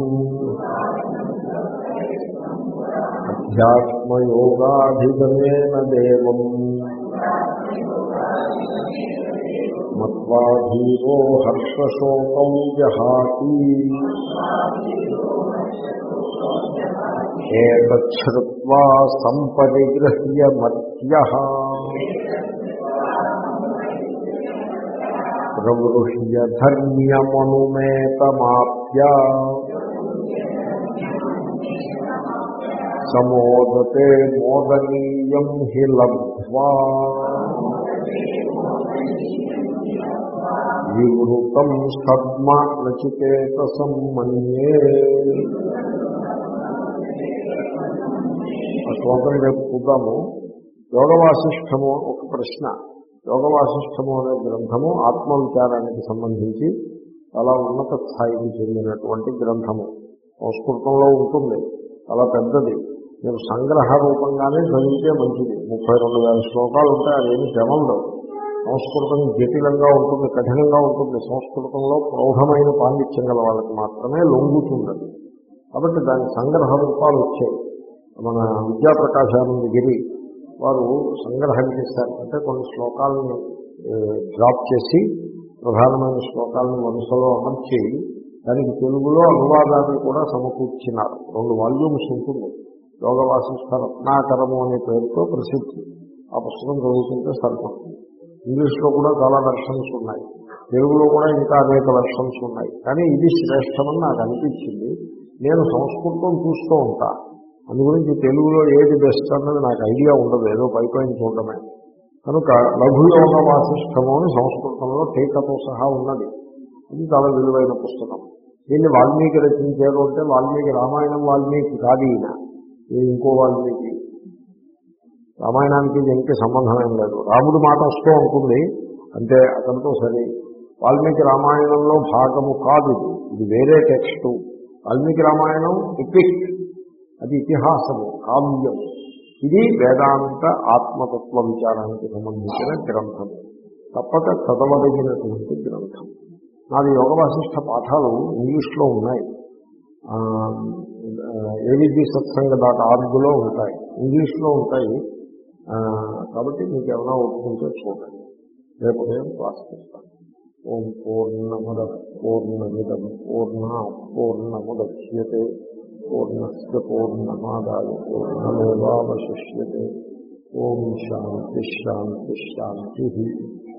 అధ్యాత్మయోగాధిగమేన దేవం మత్వా ధీరో హర్షశోకం జహాతి ఏతచ్ఛ్రుత్వా సంపరిగృహ్య మత్యః ప్రవృహ్య ధర్మ్యమనుమేతమాప్య సమోదతే మోదనీయం హి లబ్ధ్వా వివృతం సద్మ నచికేతసం మన్యే. ఆ శ్లోకం రేపు చూద్దాము. యోగ వాసిష్ఠము ఒక ప్రశ్న. యోగ వాసిష్ఠము అనే గ్రంథము ఆత్మవిచారానికి సంబంధించి చాలా ఉన్నత స్థాయికి చెందినటువంటి గ్రంథము. సంస్కృతంలో ఉంటుంది, చాలా పెద్దది. మీరు సంగ్రహ రూపంగానే చదివితే మంచిది. ముప్పై రెండు వేల శ్లోకాలు ఉంటాయి. అదేమి శ్రమంలో. సంస్కృతం జటిలంగా ఉంటుంది, కఠినంగా ఉంటుంది. సంస్కృతంలో ప్రౌఢమైన పాండిత్యం గల వాళ్ళకి మాత్రమే లొంగుతున్నది. కాబట్టి దాని సంగ్రహ రూపాలు వచ్చాయి. మన విద్యాప్రకాశానంద గిరి వారు సంగ్రహం చేశారు. అంటే కొన్ని శ్లోకాలను డ్రాప్ చేసి ప్రధానమైన శ్లోకాలను మనసులో అమర్చి దానికి తెలుగులో అనువాదాన్ని కూడా సమకూర్చినారు. రెండు వాల్యూమ్స్ ఉంటుంది. యోగ వాసిష్ఠ రత్నాకరము అనే పేరుతో ప్రసిద్ధి. ఆ పుస్తకం చదువుతుంటే సరిపడుతుంది. ఇంగ్లీష్లో కూడా చాలా వెర్షన్స్ ఉన్నాయి, తెలుగులో కూడా ఇంకా అనేక వెర్షన్స్ ఉన్నాయి. కానీ ఇది శ్రేష్టమని నాకు అనిపించింది. నేను సంస్కృతం చూస్తూ ఉంటా, అందు గురించి తెలుగులో ఏది బెస్ట్ అన్నది నాకు ఐడియా ఉండదు, ఏదో పై పైన చూడటమే. కనుక లఘుయోగ వాసిష్ఠము అని సంస్కృతంలో టీకతో సహా ఉన్నది. ఇది చాలా విలువైన పుస్తకం. దీన్ని వాల్మీకి రచించారు అంటే వాల్మీకి రామాయణం వాల్మీకి కాదు, ఈయన ఇంకో వాల్మీకి. రామాయణానికి దీనికి సంబంధం ఏం లేదు. రాముడి మాట వస్తూ ఉంటుంది అంటే అతనితో సరే. వాల్మీకి రామాయణంలో భాగము కాదు ఇది, ఇది వేరే టెక్స్టు. వాల్మీకి రామాయణం ఎపిక్, అది ఇతిహాసము, కావ్యం. ఇది వేదాంత ఆత్మతత్వ విచారానికి సంబంధించిన గ్రంథము, తప్పక చదవదగినటువంటి గ్రంథం. నాది యోగ వాసిష్ఠ పాఠాలు ఇంగ్లీష్లో ఉన్నాయి. ఏవిజీ సత్సంగ డాట్ ఆర్గ్లో ఉంటాయి, ఇంగ్లీష్లో ఉంటాయి. కాబట్టి మీకు ఏమైనా ఒప్పుకుంటే చూడండి. రేపు నేను క్లాస్ చేస్తాను. ఓం పూర్ణముద పూర్ణమిదం పూర్ణ పూర్ణముద్యతే పూర్ణస్య పూర్ణమాదాయ పూర్ణమేవావశిష్యతే. ఓం శాంతి శాంతి శాంతి.